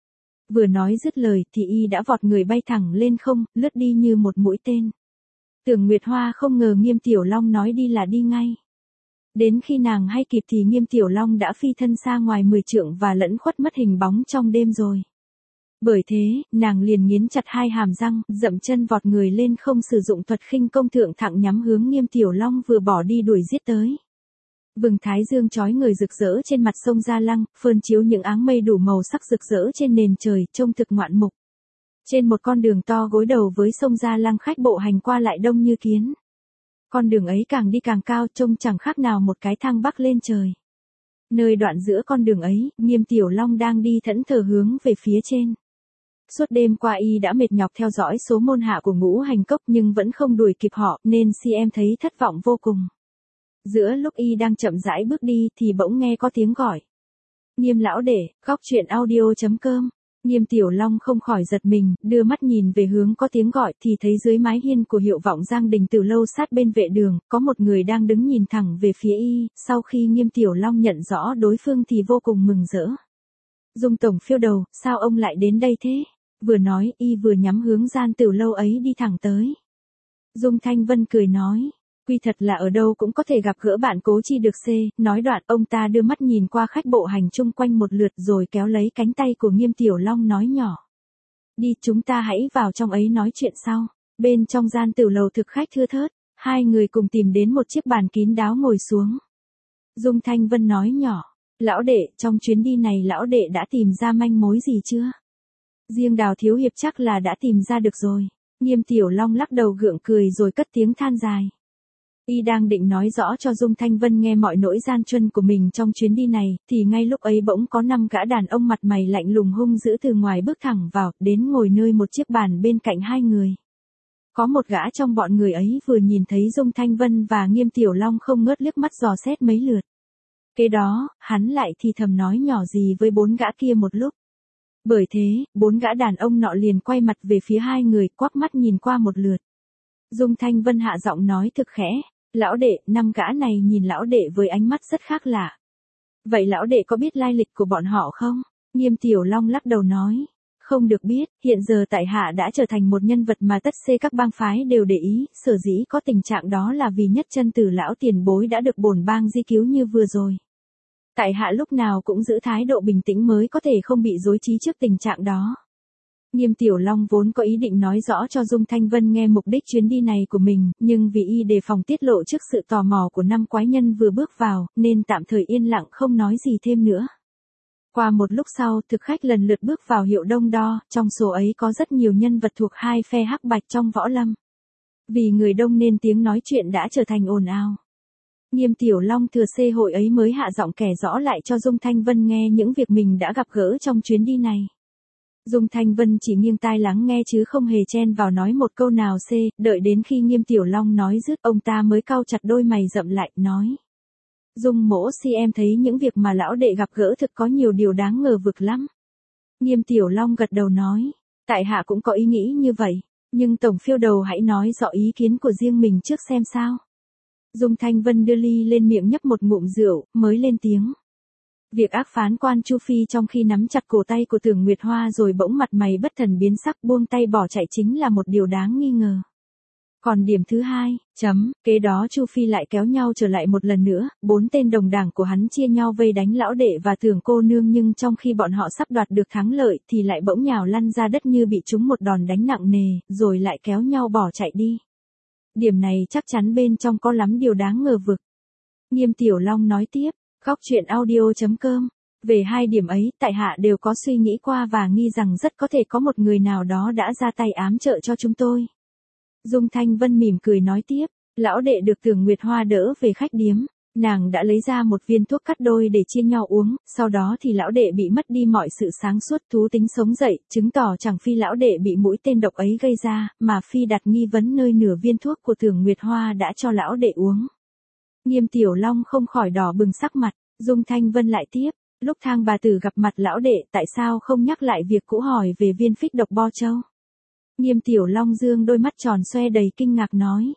Vừa nói dứt lời thì y đã vọt người bay thẳng lên không, lướt đi như một mũi tên. Tưởng Nguyệt Hoa không ngờ Nghiêm Tiểu Long nói đi là đi ngay. Đến khi nàng hay kịp thì Nghiêm Tiểu Long đã phi thân xa ngoài mười trượng và lẫn khuất mất hình bóng trong đêm rồi. Bởi thế, nàng liền nghiến chặt hai hàm răng, dậm chân vọt người lên không sử dụng thuật khinh công thượng thẳng nhắm hướng Nghiêm Tiểu Long vừa bỏ đi đuổi giết tới. Vầng thái dương chói người rực rỡ trên mặt sông Gia Lăng, phơn chiếu những áng mây đủ màu sắc rực rỡ trên nền trời, trông thực ngoạn mục. Trên một con đường to gối đầu với sông Gia Lăng khách bộ hành qua lại đông như kiến. Con đường ấy càng đi càng cao, trông chẳng khác nào một cái thang bắc lên trời. Nơi đoạn giữa con đường ấy, Nghiêm Tiểu Long đang đi thẫn thờ hướng về phía trên. Suốt đêm qua y đã mệt nhọc theo dõi số môn hạ của Ngũ Hành Cốc nhưng vẫn không đuổi kịp họ, nên si em thấy thất vọng vô cùng. Giữa lúc y đang chậm rãi bước đi thì bỗng nghe có tiếng gọi. Nghiêm lão đệ, góc truyện audio chấm com. Nghiêm Tiểu Long không khỏi giật mình, đưa mắt nhìn về hướng có tiếng gọi thì thấy dưới mái hiên của Hiệu Vọng Giang Đình từ lâu sát bên vệ đường, có một người đang đứng nhìn thẳng về phía y, sau khi Nghiêm Tiểu Long nhận rõ đối phương thì vô cùng mừng rỡ. Dung tổng phiêu đầu, sao ông lại đến đây thế? Vừa nói y vừa nhắm hướng gian từ lâu ấy đi thẳng tới. Dung Thanh Vân cười nói. Quy thật là ở đâu cũng có thể gặp gỡ bạn Cố Chi được xê, nói đoạn ông ta đưa mắt nhìn qua khách bộ hành chung quanh một lượt rồi kéo lấy cánh tay của Nghiêm Tiểu Long nói nhỏ. Đi chúng ta hãy vào trong ấy nói chuyện sau. Bên trong gian tử lầu thực khách thưa thớt, hai người cùng tìm đến một chiếc bàn kín đáo ngồi xuống. Dung Thanh Vân nói nhỏ, lão đệ, trong chuyến đi này lão đệ đã tìm ra manh mối gì chưa? Riêng Đào thiếu hiệp chắc là đã tìm ra được rồi. Nghiêm Tiểu Long lắc đầu gượng cười rồi cất tiếng than dài. Y đang định nói rõ cho Dung Thanh Vân nghe mọi nỗi gian truân của mình trong chuyến đi này, thì ngay lúc ấy bỗng có năm gã đàn ông mặt mày lạnh lùng hung dữ từ ngoài bước thẳng vào, đến ngồi nơi một chiếc bàn bên cạnh hai người. Có một gã trong bọn người ấy vừa nhìn thấy Dung Thanh Vân và Nghiêm Tiểu Long không ngớt liếc mắt dò xét mấy lượt. Kế đó, hắn lại thì thầm nói nhỏ gì với bốn gã kia một lúc. Bởi thế, bốn gã đàn ông nọ liền quay mặt về phía hai người, quắc mắt nhìn qua một lượt. Dung Thanh Vân hạ giọng nói thực khẽ. Lão đệ, năm gã này nhìn lão đệ với ánh mắt rất khác lạ. Vậy lão đệ có biết lai lịch của bọn họ không? Nghiêm Tiểu Long lắc đầu nói. Không được biết, hiện giờ tại hạ đã trở thành một nhân vật mà tất xê các bang phái đều để ý, sở dĩ có tình trạng đó là vì nhất chân tử lão tiền bối đã được bổn bang di cứu như vừa rồi. Tại hạ lúc nào cũng giữ thái độ bình tĩnh mới có thể không bị rối trí trước tình trạng đó. Nghiêm Tiểu Long vốn có ý định nói rõ cho Dung Thanh Vân nghe mục đích chuyến đi này của mình, nhưng vì y đề phòng tiết lộ trước sự tò mò của năm quái nhân vừa bước vào, nên tạm thời yên lặng không nói gì thêm nữa. Qua một lúc sau, thực khách lần lượt bước vào Hiệu Đông Đo, trong số ấy có rất nhiều nhân vật thuộc hai phe hắc bạch trong võ lâm. Vì người đông nên tiếng nói chuyện đã trở thành ồn ào. Nghiêm Tiểu Long thừa xê hội ấy mới hạ giọng kể rõ lại cho Dung Thanh Vân nghe những việc mình đã gặp gỡ trong chuyến đi này. Dung Thanh Vân chỉ nghiêng tai lắng nghe chứ không hề chen vào nói một câu nào xê, đợi đến khi Nghiêm Tiểu Long nói dứt ông ta mới cau chặt đôi mày rậm lại, nói. Dung mỗ si em thấy những việc mà lão đệ gặp gỡ thực có nhiều điều đáng ngờ vực lắm. Nghiêm Tiểu Long gật đầu nói, tại hạ cũng có ý nghĩ như vậy, nhưng tổng phiêu đầu hãy nói rõ ý kiến của riêng mình trước xem sao. Dung Thanh Vân đưa ly lên miệng nhấp một ngụm rượu, mới lên tiếng. Việc ác phán quan Chu Phi trong khi nắm chặt cổ tay của Tưởng Nguyệt Hoa rồi bỗng mặt mày bất thần biến sắc buông tay bỏ chạy chính là một điều đáng nghi ngờ. Còn điểm thứ hai, chấm, kế đó Chu Phi lại kéo nhau trở lại một lần nữa, bốn tên đồng đảng của hắn chia nhau vây đánh lão đệ và Tưởng cô nương nhưng trong khi bọn họ sắp đoạt được thắng lợi thì lại bỗng nhào lăn ra đất như bị trúng một đòn đánh nặng nề, rồi lại kéo nhau bỏ chạy đi. Điểm này chắc chắn bên trong có lắm điều đáng ngờ vực. Nghiêm Tiểu Long nói tiếp. Góc truyện audio chấm com. Về hai điểm ấy, tại hạ đều có suy nghĩ qua và nghi rằng rất có thể có một người nào đó đã ra tay ám trợ cho chúng tôi. Dung Thanh Vân mỉm cười nói tiếp, lão đệ được Tưởng Nguyệt Hoa đỡ về khách điếm, nàng đã lấy ra một viên thuốc cắt đôi để chia nhau uống, sau đó thì lão đệ bị mất đi mọi sự sáng suốt thú tính sống dậy, chứng tỏ chẳng phi lão đệ bị mũi tên độc ấy gây ra, mà phi đặt nghi vấn nơi nửa viên thuốc của Tưởng Nguyệt Hoa đã cho lão đệ uống. Nghiêm Tiểu Long không khỏi đỏ bừng sắc mặt, Dung Thanh Vân lại tiếp, lúc Thang bà tử gặp mặt lão đệ tại sao không nhắc lại việc cũ hỏi về viên phích độc Bo Châu. Nghiêm Tiểu Long dương đôi mắt tròn xoe đầy kinh ngạc nói.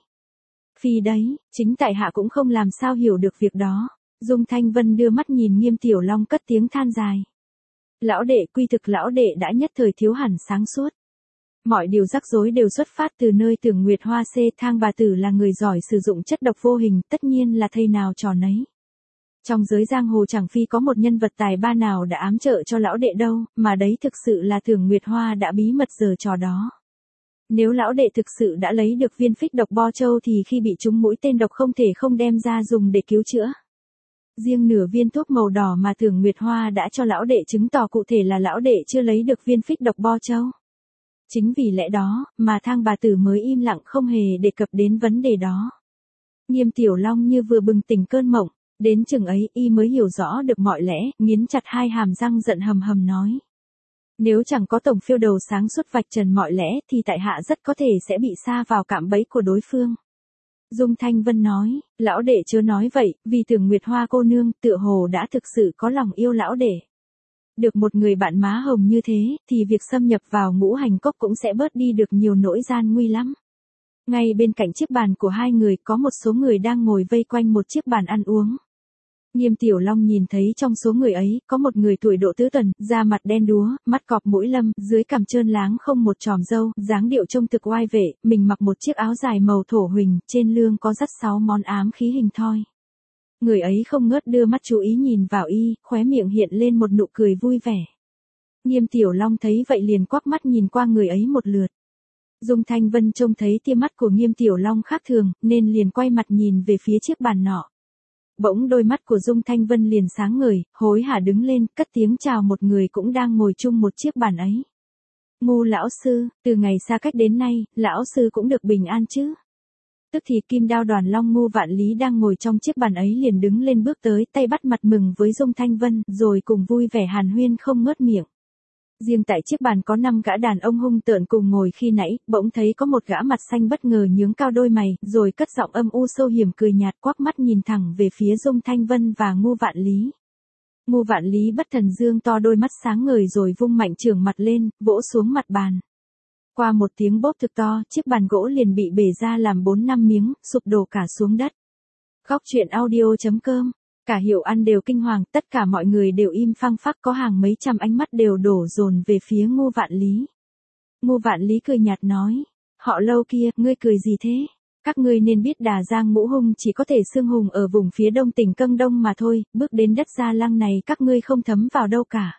Phi đấy, chính tại hạ cũng không làm sao hiểu được việc đó. Dung Thanh Vân đưa mắt nhìn Nghiêm Tiểu Long cất tiếng than dài. Lão đệ, quy thực lão đệ đã nhất thời thiếu hẳn sáng suốt. Mọi điều rắc rối đều xuất phát từ nơi Tưởng Nguyệt Hoa C. Thang bà tử là người giỏi sử dụng chất độc vô hình, tất nhiên là thây nào trò nấy. Trong giới giang hồ chẳng phi có một nhân vật tài ba nào đã ám trợ cho lão đệ đâu, mà đấy thực sự là Tưởng Nguyệt Hoa đã bí mật giở trò đó. Nếu lão đệ thực sự đã lấy được viên phích độc Bo Châu thì khi bị trúng mũi tên độc không thể không đem ra dùng để cứu chữa. Riêng nửa viên thuốc màu đỏ mà Tưởng Nguyệt Hoa đã cho lão đệ chứng tỏ cụ thể là lão đệ chưa lấy được viên phích độc Bo Châu. Chính vì lẽ đó, mà Thang bà tử mới im lặng không hề đề cập đến vấn đề đó. Nghiêm Tiểu Long như vừa bừng tỉnh cơn mộng, đến chừng ấy y mới hiểu rõ được mọi lẽ, nghiến chặt hai hàm răng giận hầm hầm nói. Nếu chẳng có tổng phiêu đầu sáng suốt vạch trần mọi lẽ thì tại hạ rất có thể sẽ bị sa vào cạm bẫy của đối phương. Dung Thanh Vân nói, lão đệ chớ nói vậy, vì Tưởng Nguyệt Hoa cô nương tựa hồ đã thực sự có lòng yêu lão đệ. Được một người bạn má hồng như thế, thì việc xâm nhập vào Ngũ Hành Cốc cũng sẽ bớt đi được nhiều nỗi gian nguy lắm. Ngay bên cạnh chiếc bàn của hai người có một số người đang ngồi vây quanh một chiếc bàn ăn uống. Nghiêm Tiểu Long nhìn thấy trong số người ấy, có một người tuổi độ tứ tuần, da mặt đen đúa, mắt cọp mũi lâm, dưới cằm trơn láng không một chòm râu, dáng điệu trông thực oai vệ, mình mặc một chiếc áo dài màu thổ huỳnh, trên lưng có dắt sáu món ám khí hình thoi. Người ấy không ngớt đưa mắt chú ý nhìn vào y, khóe miệng hiện lên một nụ cười vui vẻ. Nghiêm Tiểu Long thấy vậy liền quắc mắt nhìn qua người ấy một lượt. Dung Thanh Vân trông thấy tia mắt của Nghiêm Tiểu Long khác thường, nên liền quay mặt nhìn về phía chiếc bàn nọ. Bỗng đôi mắt của Dung Thanh Vân liền sáng ngời, hối hả đứng lên, cất tiếng chào một người cũng đang ngồi chung một chiếc bàn ấy. Ngu lão sư, từ ngày xa cách đến nay, lão sư cũng được bình an chứ? Tức thì Kim Đao Đoàn Long Ngu Vạn Lý đang ngồi trong chiếc bàn ấy liền đứng lên bước tới, tay bắt mặt mừng với Dung Thanh Vân, rồi cùng vui vẻ hàn huyên không ngớt miệng. Riêng tại chiếc bàn có năm gã đàn ông hung tợn cùng ngồi khi nãy, bỗng thấy có một gã mặt xanh bất ngờ nhướng cao đôi mày, rồi cất giọng âm u sâu hiểm cười nhạt quắc mắt nhìn thẳng về phía Dung Thanh Vân và Ngu Vạn Lý. Ngu Vạn Lý bất thần dương to đôi mắt sáng ngời rồi vung mạnh chưởng mặt lên, vỗ xuống mặt bàn. Qua một tiếng bóp thực to, chiếc bàn gỗ liền bị bể ra làm bốn năm miếng, sụp đổ cả xuống đất. Góc truyện audio chấm com. Cả hiệu ăn đều kinh hoàng, tất cả mọi người đều im phăng phắc, có hàng mấy trăm ánh mắt đều đổ dồn về phía Ngu Vạn Lý. Ngu Vạn Lý cười nhạt nói, họ Lâu kia, ngươi cười gì thế? Các ngươi nên biết Đà Giang Ngũ Hung chỉ có thể xưng hùng ở vùng phía đông tỉnh Câng Đông mà thôi, bước đến đất Gia Lăng này các ngươi không thấm vào đâu cả.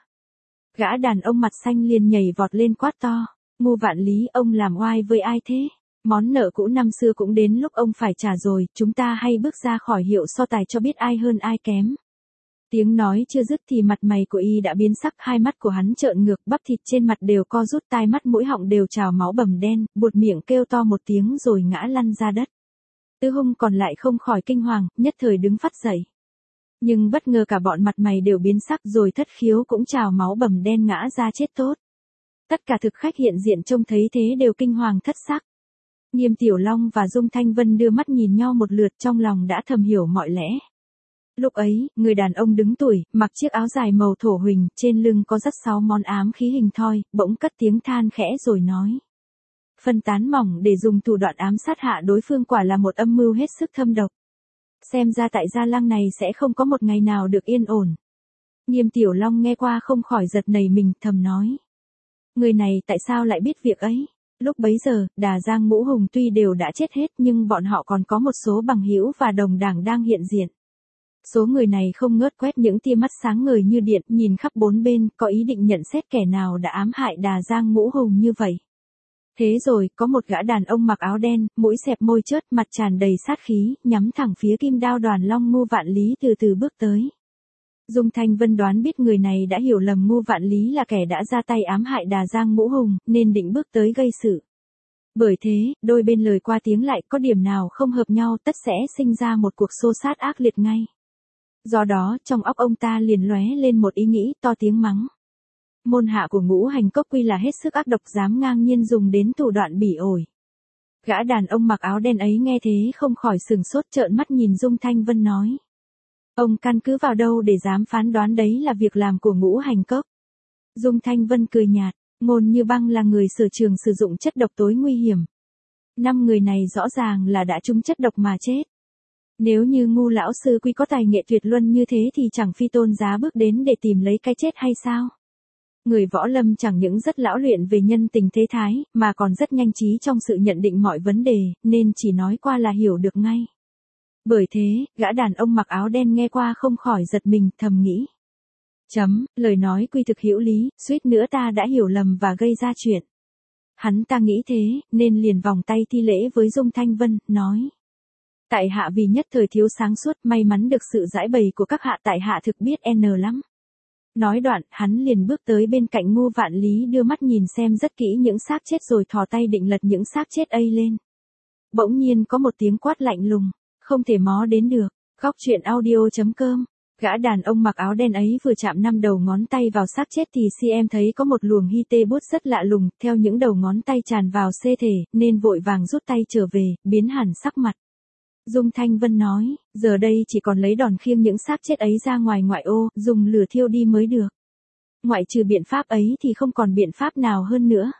Gã đàn ông mặt xanh liền nhảy vọt lên quát to, Ngu Vạn Lý, ông làm oai với ai thế? Món nợ cũ năm xưa cũng đến lúc ông phải trả rồi, chúng ta hay bước ra khỏi hiệu so tài cho biết ai hơn ai kém. Tiếng nói chưa dứt thì mặt mày của y đã biến sắc, hai mắt của hắn trợn ngược, bắp thịt trên mặt đều co rút, tai mắt mũi họng đều trào máu bầm đen, buột miệng kêu to một tiếng rồi ngã lăn ra đất. Tứ Hung còn lại không khỏi kinh hoàng, nhất thời đứng phắt dậy. Nhưng bất ngờ cả bọn mặt mày đều biến sắc rồi Thất Khiếu cũng trào máu bầm đen ngã ra chết tốt. Tất cả thực khách hiện diện trông thấy thế đều kinh hoàng thất sắc. Nghiêm Tiểu Long và Dung Thanh Vân đưa mắt nhìn nhau một lượt, trong lòng đã thầm hiểu mọi lẽ. Lúc ấy, người đàn ông đứng tuổi, mặc chiếc áo dài màu thổ huỳnh, trên lưng có dắt sáu món ám khí hình thoi, bỗng cất tiếng than khẽ rồi nói. Phân tán mỏng để dùng thủ đoạn ám sát hạ đối phương quả là một âm mưu hết sức thâm độc. Xem ra tại Gia Lăng này sẽ không có một ngày nào được yên ổn. Nghiêm Tiểu Long nghe qua không khỏi giật nảy mình, thầm nói. Người này tại sao lại biết việc ấy? Lúc bấy giờ, Đà Giang Ngũ Hùng tuy đều đã chết hết nhưng bọn họ còn có một số bằng hữu và đồng đảng đang hiện diện. Số người này không ngớt quét những tia mắt sáng ngời như điện, nhìn khắp bốn bên, có ý định nhận xét kẻ nào đã ám hại Đà Giang Ngũ Hùng như vậy. Thế rồi, có một gã đàn ông mặc áo đen, mũi xẹp môi chớt, mặt tràn đầy sát khí, nhắm thẳng phía Kim Đao Đoàn Long Ngu Vạn Lý từ từ bước tới. Dung Thanh Vân đoán biết người này đã hiểu lầm Ngu Vạn Lý là kẻ đã ra tay ám hại Đà Giang Ngũ Hùng, nên định bước tới gây sự. Bởi thế, đôi bên lời qua tiếng lại, có điểm nào không hợp nhau tất sẽ sinh ra một cuộc xô sát ác liệt ngay. Do đó, trong óc ông ta liền lóe lên một ý nghĩ, to tiếng mắng. Môn hạ của Ngũ Hành Cốc quy là hết sức ác độc, dám ngang nhiên dùng đến thủ đoạn bỉ ổi. Gã đàn ông mặc áo đen ấy nghe thế không khỏi sừng sốt, trợn mắt nhìn Dung Thanh Vân nói. Ông căn cứ vào đâu để dám phán đoán đấy là việc làm của ngũ hành cốc? Dung Thanh Vân cười nhạt, Ngôn Như Băng là người sở trường sử dụng chất độc tối nguy hiểm. Năm người này rõ ràng là đã trúng chất độc mà chết. Nếu như Ngu lão sư quý có tài nghệ tuyệt luân như thế thì chẳng phi Tôn Giá bước đến để tìm lấy cái chết hay sao? Người võ lâm chẳng những rất lão luyện về nhân tình thế thái, mà còn rất nhanh trí trong sự nhận định mọi vấn đề, nên chỉ nói qua là hiểu được ngay. Bởi thế, gã đàn ông mặc áo đen nghe qua không khỏi giật mình, thầm nghĩ. Chấm, lời nói quy thực hữu lý, suýt nữa ta đã hiểu lầm và gây ra chuyện. Hắn ta nghĩ thế, nên liền vòng tay thi lễ với Dung Thanh Vân, nói. Tại hạ vì nhất thời thiếu sáng suốt, may mắn được sự giải bày của các hạ, tại hạ thực biết n lắm. Nói đoạn, hắn liền bước tới bên cạnh Ngô Vạn Lý, đưa mắt nhìn xem rất kỹ những xác chết rồi thò tay định lật những xác chết ấy lên. Bỗng nhiên có một tiếng quát lạnh lùng, không thể mó đến được. Góc truyện audio chấm com. Gã đàn ông mặc áo đen ấy vừa chạm năm đầu ngón tay vào xác chết thì si em thấy có một luồng hy tê bút rất lạ lùng, theo những đầu ngón tay tràn vào xê thể, nên vội vàng rút tay trở về, biến hẳn sắc mặt. Dung Thanh Vân nói, giờ đây chỉ còn lấy đòn khiêng những xác chết ấy ra ngoài ngoại ô, dùng lửa thiêu đi mới được. Ngoại trừ biện pháp ấy thì không còn biện pháp nào hơn nữa.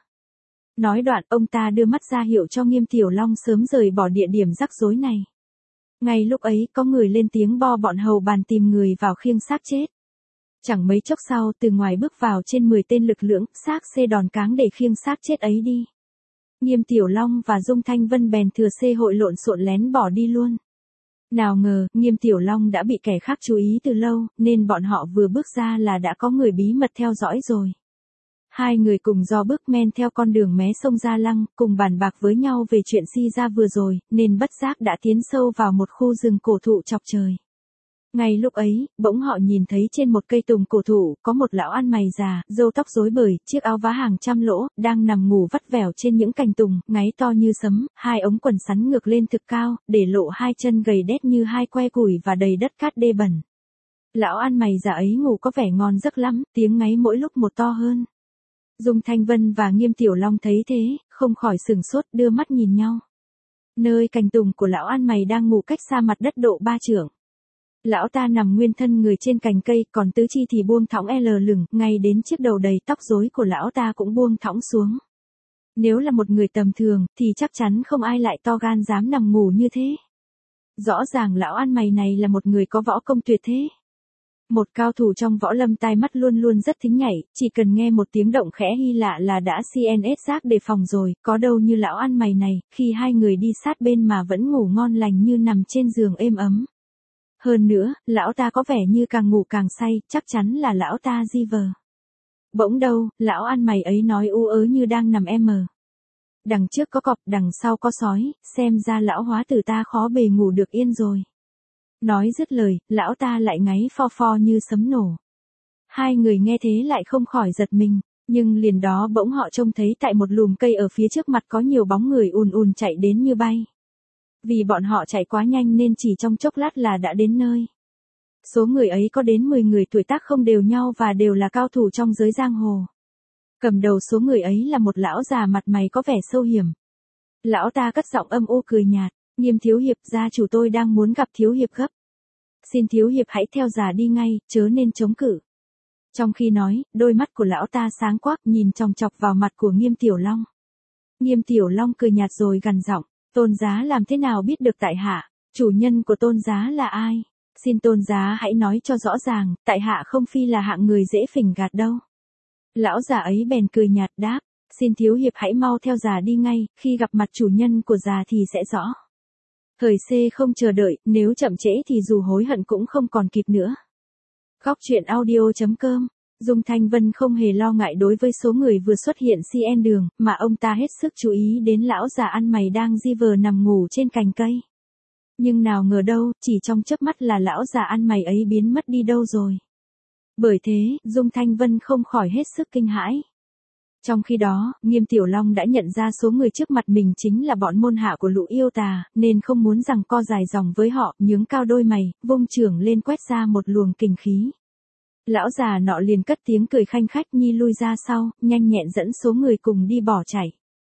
Nói đoạn, ông ta đưa mắt ra hiệu cho Nghiêm Tiểu Long sớm rời bỏ địa điểm rắc rối này. Ngay lúc ấy, có người lên tiếng bo bọn hầu bàn tìm người vào khiêng xác chết. Chẳng mấy chốc sau, từ ngoài bước vào trên mười tên lực lưỡng, xác xê đòn cáng để khiêng xác chết ấy đi. Nghiêm Tiểu Long và Dung Thanh Vân bèn thừa xê hội lộn xộn lén bỏ đi luôn. Nào ngờ, Nghiêm Tiểu Long đã bị kẻ khác chú ý từ lâu, nên bọn họ vừa bước ra là đã có người bí mật theo dõi rồi. Hai người cùng do bước men theo con đường mé sông Gia Lăng, cùng bàn bạc với nhau về chuyện si ra vừa rồi, nên bất giác đã tiến sâu vào một khu rừng cổ thụ chọc trời. Ngay lúc ấy, bỗng họ nhìn thấy trên một cây tùng cổ thụ, có một lão ăn mày già, râu tóc rối bời, chiếc áo vá hàng trăm lỗ, đang nằm ngủ vắt vẻo trên những cành tùng, ngáy to như sấm, hai ống quần sắn ngược lên thực cao, để lộ hai chân gầy đét như hai que củi và đầy đất cát đê bẩn. Lão ăn mày già ấy ngủ có vẻ ngon giấc lắm, tiếng ngáy mỗi lúc một to hơn. Dung Thanh Vân và Nghiêm Tiểu Long thấy thế, không khỏi sửng sốt, đưa mắt nhìn nhau. Nơi cành tùng của lão ăn mày đang ngủ cách xa mặt đất độ ba trượng. Lão ta nằm nguyên thân người trên cành cây, còn tứ chi thì buông thõng lờ lửng, ngay đến chiếc đầu đầy tóc rối của lão ta cũng buông thõng xuống. Nếu là một người tầm thường, thì chắc chắn không ai lại to gan dám nằm ngủ như thế. Rõ ràng lão ăn mày này là một người có võ công tuyệt thế. Một cao thủ trong võ lâm tai mắt luôn luôn rất thính nhạy, chỉ cần nghe một tiếng động khẽ hy lạ là đã xê en ét giác đề phòng rồi, có đâu như lão ăn mày này, khi hai người đi sát bên mà vẫn ngủ ngon lành như nằm trên giường êm ấm. Hơn nữa, lão ta có vẻ như càng ngủ càng say, chắc chắn là lão ta di vờ. Bỗng đâu, lão ăn mày ấy nói u ớ như đang nằm em mờ. Đằng trước có cọp, đằng sau có sói, xem ra lão hóa tử ta khó bề ngủ được yên rồi. Nói dứt lời, lão ta lại ngáy pho pho như sấm nổ. Hai người nghe thế lại không khỏi giật mình, nhưng liền đó bỗng họ trông thấy tại một lùm cây ở phía trước mặt có nhiều bóng người ùn ùn chạy đến như bay. Vì bọn họ chạy quá nhanh nên chỉ trong chốc lát là đã đến nơi. Số người ấy có đến mười người, tuổi tác không đều nhau và đều là cao thủ trong giới giang hồ. Cầm đầu số người ấy là một lão già mặt mày có vẻ sâu hiểm. Lão ta cất giọng âm u cười nhạt, Nghiêm thiếu hiệp, gia chủ tôi đang muốn gặp thiếu hiệp gấp. Xin thiếu hiệp hãy theo già đi ngay, chớ nên chống cự. Trong khi nói, đôi mắt của lão ta sáng quắc nhìn chòng chọc vào mặt của Nghiêm Tiểu Long. Nghiêm Tiểu Long cười nhạt rồi gằn giọng, Tôn giá làm thế nào biết được tại hạ, chủ nhân của Tôn giá là ai? Xin Tôn giá hãy nói cho rõ ràng, tại hạ không phi là hạng người dễ phỉnh gạt đâu. Lão già ấy bèn cười nhạt đáp, xin thiếu hiệp hãy mau theo già đi ngay, khi gặp mặt chủ nhân của già thì sẽ rõ. Thời C không chờ đợi, nếu chậm trễ thì dù hối hận cũng không còn kịp nữa. Góc truyện audio chấm com. Dung Thanh Vân không hề lo ngại đối với số người vừa xuất hiện xê en đường, mà ông ta hết sức chú ý đến lão già ăn mày đang di vờ nằm ngủ trên cành cây. Nhưng nào ngờ đâu, chỉ trong chớp mắt là lão già ăn mày ấy biến mất đi đâu rồi. Bởi thế, Dung Thanh Vân không khỏi hết sức kinh hãi. Trong khi đó, Nghiêm Tiểu Long đã nhận ra số người trước mặt mình chính là bọn môn hạ của Lũ Yêu Tà, nên không muốn giằng co dài dòng với họ, nhướng cao đôi mày, vung chưởng lên quét ra một luồng kình khí. Lão già nọ liền cất tiếng cười khanh khách nhi lui ra sau, nhanh nhẹn dẫn số người cùng đi bỏ chạy.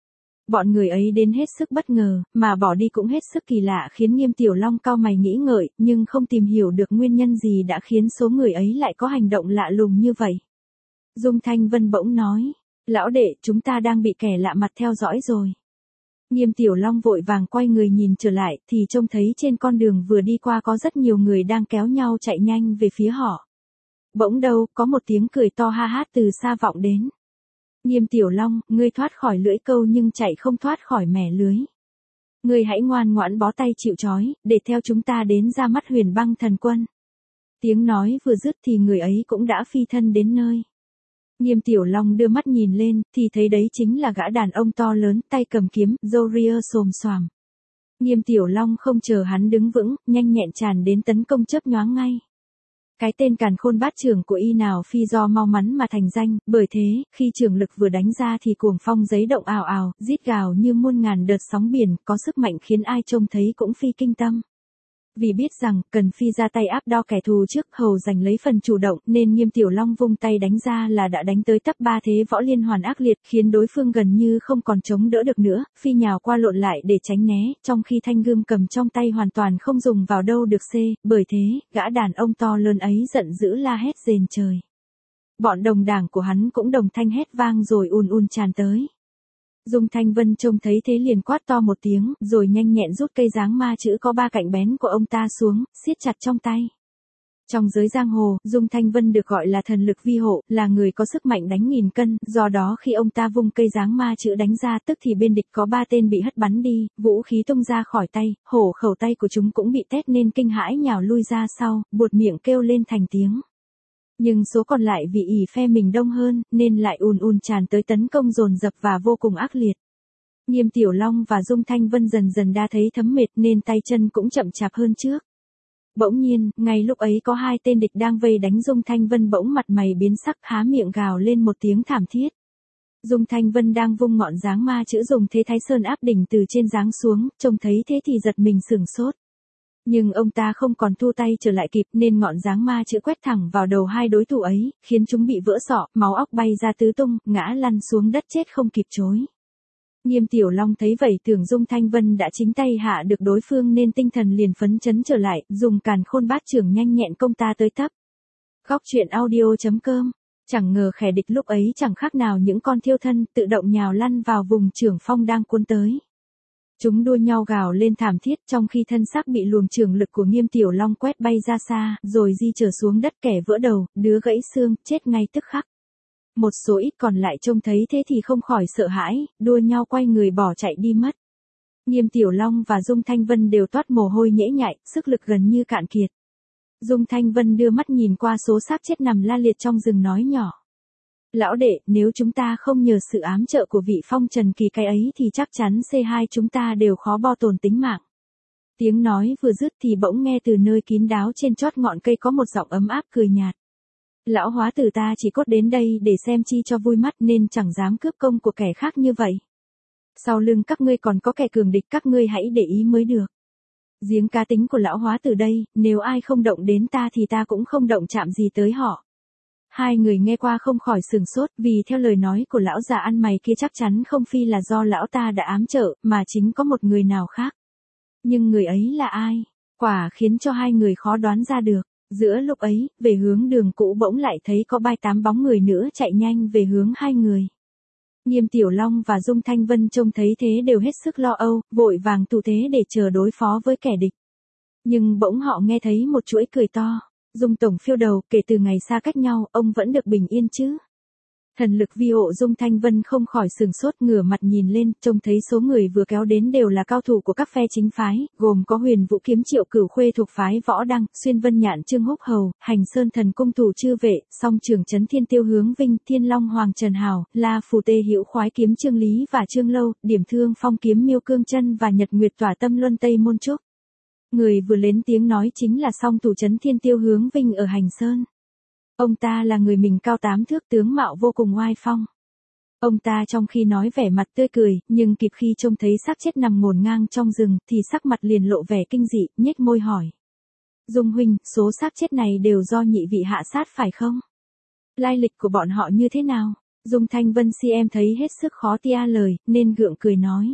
Bọn người ấy đến hết sức bất ngờ, mà bỏ đi cũng hết sức kỳ lạ khiến Nghiêm Tiểu Long cau mày nghĩ ngợi, nhưng không tìm hiểu được nguyên nhân gì đã khiến số người ấy lại có hành động lạ lùng như vậy. Dung Thanh Vân bỗng nói, lão đệ, chúng ta đang bị kẻ lạ mặt theo dõi rồi. Nghiêm Tiểu Long vội vàng quay người nhìn trở lại, thì trông thấy trên con đường vừa đi qua có rất nhiều người đang kéo nhau chạy nhanh về phía họ. Bỗng đâu, có một tiếng cười to ha hát từ xa vọng đến. Nghiêm Tiểu Long, ngươi thoát khỏi lưỡi câu nhưng chạy không thoát khỏi mẻ lưới. Ngươi hãy ngoan ngoãn bó tay chịu trói, để theo chúng ta đến ra mắt Huyền Băng Thần Quân. Tiếng nói vừa dứt thì người ấy cũng đã phi thân đến nơi. Nghiêm Tiểu Long đưa mắt nhìn lên, thì thấy đấy chính là gã đàn ông to lớn, tay cầm kiếm, râu ria xồm xoàm. Nghiêm Tiểu Long không chờ hắn đứng vững, nhanh nhẹn tràn đến tấn công chớp nhoáng ngay. Cái tên càn khôn bát trưởng của y nào phi do mau mắn mà thành danh, bởi thế, khi trưởng lực vừa đánh ra thì cuồng phong giấy động ào ào, rít gào như muôn ngàn đợt sóng biển, có sức mạnh khiến ai trông thấy cũng phi kinh tâm. Vì biết rằng, cần phi ra tay áp đo kẻ thù trước, hầu giành lấy phần chủ động, nên Nghiêm Tiểu Long vung tay đánh ra là đã đánh tới tấp ba thế võ liên hoàn ác liệt, khiến đối phương gần như không còn chống đỡ được nữa, phi nhào qua lộn lại để tránh né, trong khi thanh gươm cầm trong tay hoàn toàn không dùng vào đâu được xê, bởi thế, gã đàn ông to lớn ấy giận dữ la hét rền trời. Bọn đồng đảng của hắn cũng đồng thanh hét vang rồi ùn ùn tràn tới. Dung Thanh Vân trông thấy thế liền quát to một tiếng, rồi nhanh nhẹn rút cây giáng ma chữ có ba cạnh bén của ông ta xuống, siết chặt trong tay. Trong giới giang hồ, Dung Thanh Vân được gọi là thần lực vi hộ, là người có sức mạnh đánh nghìn cân, do đó khi ông ta vung cây giáng ma chữ đánh ra tức thì bên địch có ba tên bị hất bắn đi, vũ khí tung ra khỏi tay, hổ khẩu tay của chúng cũng bị tét nên kinh hãi nhào lui ra sau, buột miệng kêu lên thành tiếng. Nhưng số còn lại vì ỷ phe mình đông hơn, nên lại ùn ùn tràn tới tấn công dồn dập và vô cùng ác liệt. Nghiêm Tiểu Long và Dung Thanh Vân dần dần đã thấy thấm mệt nên tay chân cũng chậm chạp hơn trước. Bỗng nhiên, ngay lúc ấy có hai tên địch đang vây đánh Dung Thanh Vân bỗng mặt mày biến sắc há miệng gào lên một tiếng thảm thiết. Dung Thanh Vân đang vung ngọn giáng ma chữ dùng thế Thái Sơn áp đỉnh từ trên giáng xuống, trông thấy thế thì giật mình sửng sốt. Nhưng ông ta không còn thu tay trở lại kịp nên ngọn giáng ma chữ quét thẳng vào đầu hai đối thủ ấy, khiến chúng bị vỡ sọ, máu óc bay ra tứ tung, ngã lăn xuống đất chết không kịp chối. Nghiêm Tiểu Long thấy vậy tưởng Dung Thanh Vân đã chính tay hạ được đối phương nên tinh thần liền phấn chấn trở lại, dùng càn khôn bát trưởng nhanh nhẹn công ta tới tấp. Góc truyện audio chấm com. Chẳng ngờ kẻ địch lúc ấy chẳng khác nào những con thiêu thân, tự động nhào lăn vào vùng trưởng phong đang cuốn tới. Chúng đua nhau gào lên thảm thiết trong khi thân xác bị luồng trường lực của Nghiêm Tiểu Long quét bay ra xa, rồi di trở xuống đất, kẻ vỡ đầu, đứa gãy xương, chết ngay tức khắc. Một số ít còn lại trông thấy thế thì không khỏi sợ hãi, đua nhau quay người bỏ chạy đi mất. Nghiêm Tiểu Long và Dung Thanh Vân đều toát mồ hôi nhễ nhại, sức lực gần như cạn kiệt. Dung Thanh Vân đưa mắt nhìn qua số xác chết nằm la liệt trong rừng nói nhỏ. Lão đệ, nếu chúng ta không nhờ sự ám trợ của vị phong trần kỳ cái ấy thì chắc chắn xê hai chúng ta đều khó bo tồn tính mạng. Tiếng nói vừa dứt thì bỗng nghe từ nơi kín đáo trên chót ngọn cây có một giọng ấm áp cười nhạt. Lão hóa tử ta chỉ cốt đến đây để xem chi cho vui mắt nên chẳng dám cướp công của kẻ khác như vậy. Sau lưng các ngươi còn có kẻ cường địch, các ngươi hãy để ý mới được. Giếng cá tính của lão hóa tử đây, nếu ai không động đến ta thì ta cũng không động chạm gì tới họ. Hai người nghe qua không khỏi sửng sốt, vì theo lời nói của lão già ăn mày kia chắc chắn không phi là do lão ta đã ám trợ, mà chính có một người nào khác. Nhưng người ấy là ai? Quả khiến cho hai người khó đoán ra được. Giữa lúc ấy, về hướng đường cũ bỗng lại thấy có ba tám bóng người nữa chạy nhanh về hướng hai người. Nghiêm Tiểu Long và Dung Thanh Vân trông thấy thế đều hết sức lo âu, vội vàng tụ thế để chờ đối phó với kẻ địch. Nhưng bỗng họ nghe thấy một chuỗi cười to. Dung tổng phiêu đầu, kể từ ngày xa cách nhau, ông vẫn được bình yên chứ? Thần lực vi hộ Dung Thanh Vân không khỏi sừng sốt, ngửa mặt nhìn lên, trông thấy số người vừa kéo đến đều là cao thủ của các phe chính phái, gồm có Huyền Vũ Kiếm Triệu Cửu Khuê thuộc phái Võ Đăng, Xuyên Vân Nhạn Trương Húc Hầu, Hành Sơn Thần Cung thủ Chư Vệ, Song Trường Chấn Thiên Tiêu Hướng Vinh, Thiên Long Hoàng Trần Hào, La Phù Tê Hữu Khoái Kiếm Trương Lý và Trương Lâu, Điểm Thương Phong Kiếm Miêu Cương Chân và Nhật Nguyệt Tỏa Tâm Luân Tây Môn Trúc. Người vừa lên tiếng nói chính là Song thủ Chấn Thiên Tiêu Hướng Vinh ở Hành Sơn. Ông ta là người mình cao tám thước, tướng mạo vô cùng oai phong. Ông ta trong khi nói vẻ mặt tươi cười, nhưng kịp khi trông thấy xác chết nằm ngổn ngang trong rừng, thì sắc mặt liền lộ vẻ kinh dị, nhếch môi hỏi. Dung huynh, số xác chết này đều do nhị vị hạ sát phải không? Lai lịch của bọn họ như thế nào? Dung Thanh Vân si em thấy hết sức khó tia lời, nên gượng cười nói.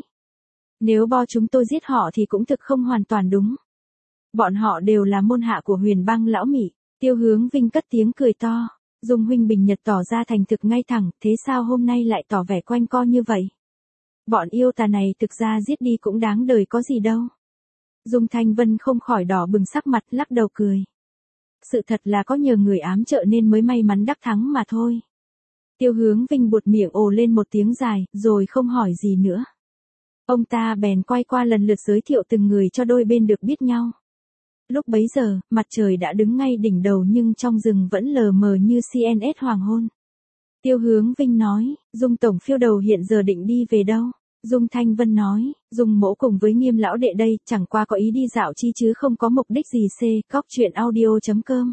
Nếu bo chúng tôi giết họ thì cũng thực không hoàn toàn đúng. Bọn họ đều là môn hạ của Huyền Bang lão Mị. Tiêu Hướng Vinh cất tiếng cười to. Dung huynh bình nhật tỏ ra thành thực ngay thẳng, thế sao hôm nay lại tỏ vẻ quanh co như vậy? Bọn yêu tà này thực ra giết đi cũng đáng đời có gì đâu. Dung Thanh Vân không khỏi đỏ bừng sắc mặt, lắc đầu cười. Sự thật là có nhờ người ám trợ nên mới may mắn đắc thắng mà thôi. Tiêu Hướng Vinh buột miệng ồ lên một tiếng dài, rồi không hỏi gì nữa. Ông ta bèn quay qua lần lượt giới thiệu từng người cho đôi bên được biết nhau. Lúc bấy giờ, mặt trời đã đứng ngay đỉnh đầu nhưng trong rừng vẫn lờ mờ như xê en ét hoàng hôn. Tiêu Hướng Vinh nói, Dung tổng phiêu đầu hiện giờ định đi về đâu? Dung Thanh Vân nói, Dung mỗ cùng với Nghiêm lão đệ đây, chẳng qua có ý đi dạo chi chứ không có mục đích gì. C, cóc truyện audio chấm com.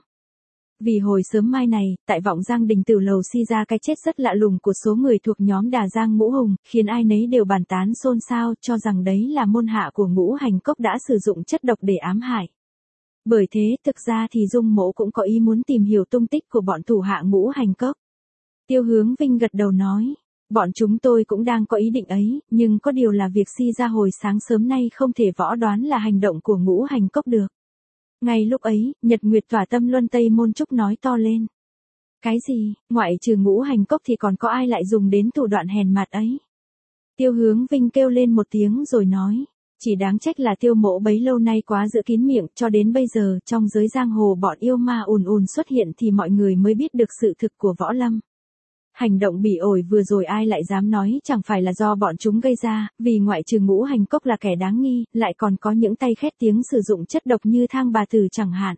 Vì hồi sớm mai này, tại Vọng Giang đình tử lầu si ra cái chết rất lạ lùng của số người thuộc nhóm Đà Giang Ngũ Hùng, khiến ai nấy đều bàn tán xôn xao, cho rằng đấy là môn hạ của Ngũ Hành Cốc đã sử dụng chất độc để ám hại. Bởi thế, thực ra thì Dung mỗ cũng có ý muốn tìm hiểu tung tích của bọn thủ hạ Ngũ Hành Cốc. Tiêu Hướng Vinh gật đầu nói, bọn chúng tôi cũng đang có ý định ấy, nhưng có điều là việc si ra hồi sáng sớm nay không thể võ đoán là hành động của Ngũ Hành Cốc được. Ngay lúc ấy, Nhật Nguyệt Tỏa Tâm Luân Tây Môn Trúc nói to lên. Cái gì, ngoại trừ Ngũ Hành Cốc thì còn có ai lại dùng đến thủ đoạn hèn mạt ấy? Tiêu Hướng Vinh kêu lên một tiếng rồi nói. Chỉ đáng trách là Tiêu mỗ bấy lâu nay quá giữ kín miệng, cho đến bây giờ trong giới giang hồ bọn yêu ma ùn ùn xuất hiện thì mọi người mới biết được sự thực của Võ Lâm. Hành động bỉ ổi vừa rồi ai lại dám nói chẳng phải là do bọn chúng gây ra, vì ngoại trừ Ngũ Hành Cốc là kẻ đáng nghi, lại còn có những tay khét tiếng sử dụng chất độc như Thang Bà Tử chẳng hạn.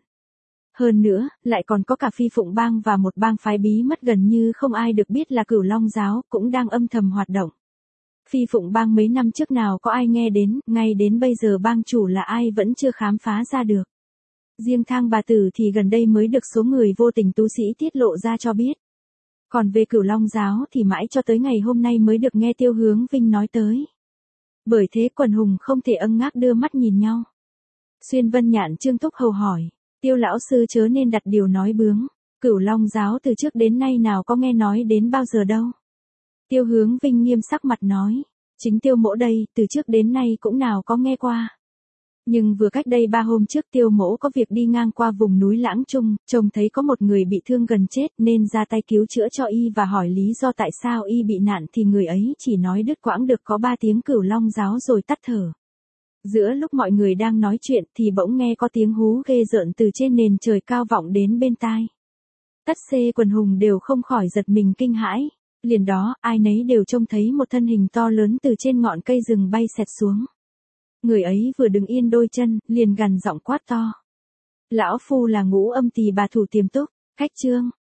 Hơn nữa, lại còn có cả Phi Phụng Bang và một bang phái bí mất gần như không ai được biết là Cửu Long Giáo cũng đang âm thầm hoạt động. Phi Phụng Bang mấy năm trước nào có ai nghe đến, ngay đến bây giờ bang chủ là ai vẫn chưa khám phá ra được. Riêng Thang Bà Tử thì gần đây mới được số người vô tình tú sĩ tiết lộ ra cho biết. Còn về Cửu Long Giáo thì mãi cho tới ngày hôm nay mới được nghe Tiêu Hướng Vinh nói tới. Bởi thế quần hùng không thể âng ngác đưa mắt nhìn nhau. Xuyên Vân Nhạn Trương Thúc Hầu hỏi, Tiêu lão sư chớ nên đặt điều nói bướng, Cửu Long Giáo từ trước đến nay nào có nghe nói đến bao giờ đâu. Tiêu Hướng Vinh nghiêm sắc mặt nói, chính Tiêu mỗ đây, từ trước đến nay cũng nào có nghe qua. Nhưng vừa cách đây ba hôm trước Tiêu mỗ có việc đi ngang qua vùng núi Lãng Trung, trông thấy có một người bị thương gần chết nên ra tay cứu chữa cho y và hỏi lý do tại sao y bị nạn thì người ấy chỉ nói đứt quãng được có ba tiếng Cửu Long Giáo rồi tắt thở. Giữa lúc mọi người đang nói chuyện thì bỗng nghe có tiếng hú ghê rợn từ trên nền trời cao vọng đến bên tai. Tất xê quần hùng đều không khỏi giật mình kinh hãi. Liền đó, ai nấy đều trông thấy một thân hình to lớn từ trên ngọn cây rừng bay xẹt xuống. Người ấy vừa đứng yên đôi chân, liền gằn giọng quát to. Lão phu là Ngũ Âm Tỳ bà thủ Tiềm Túc, khách trương,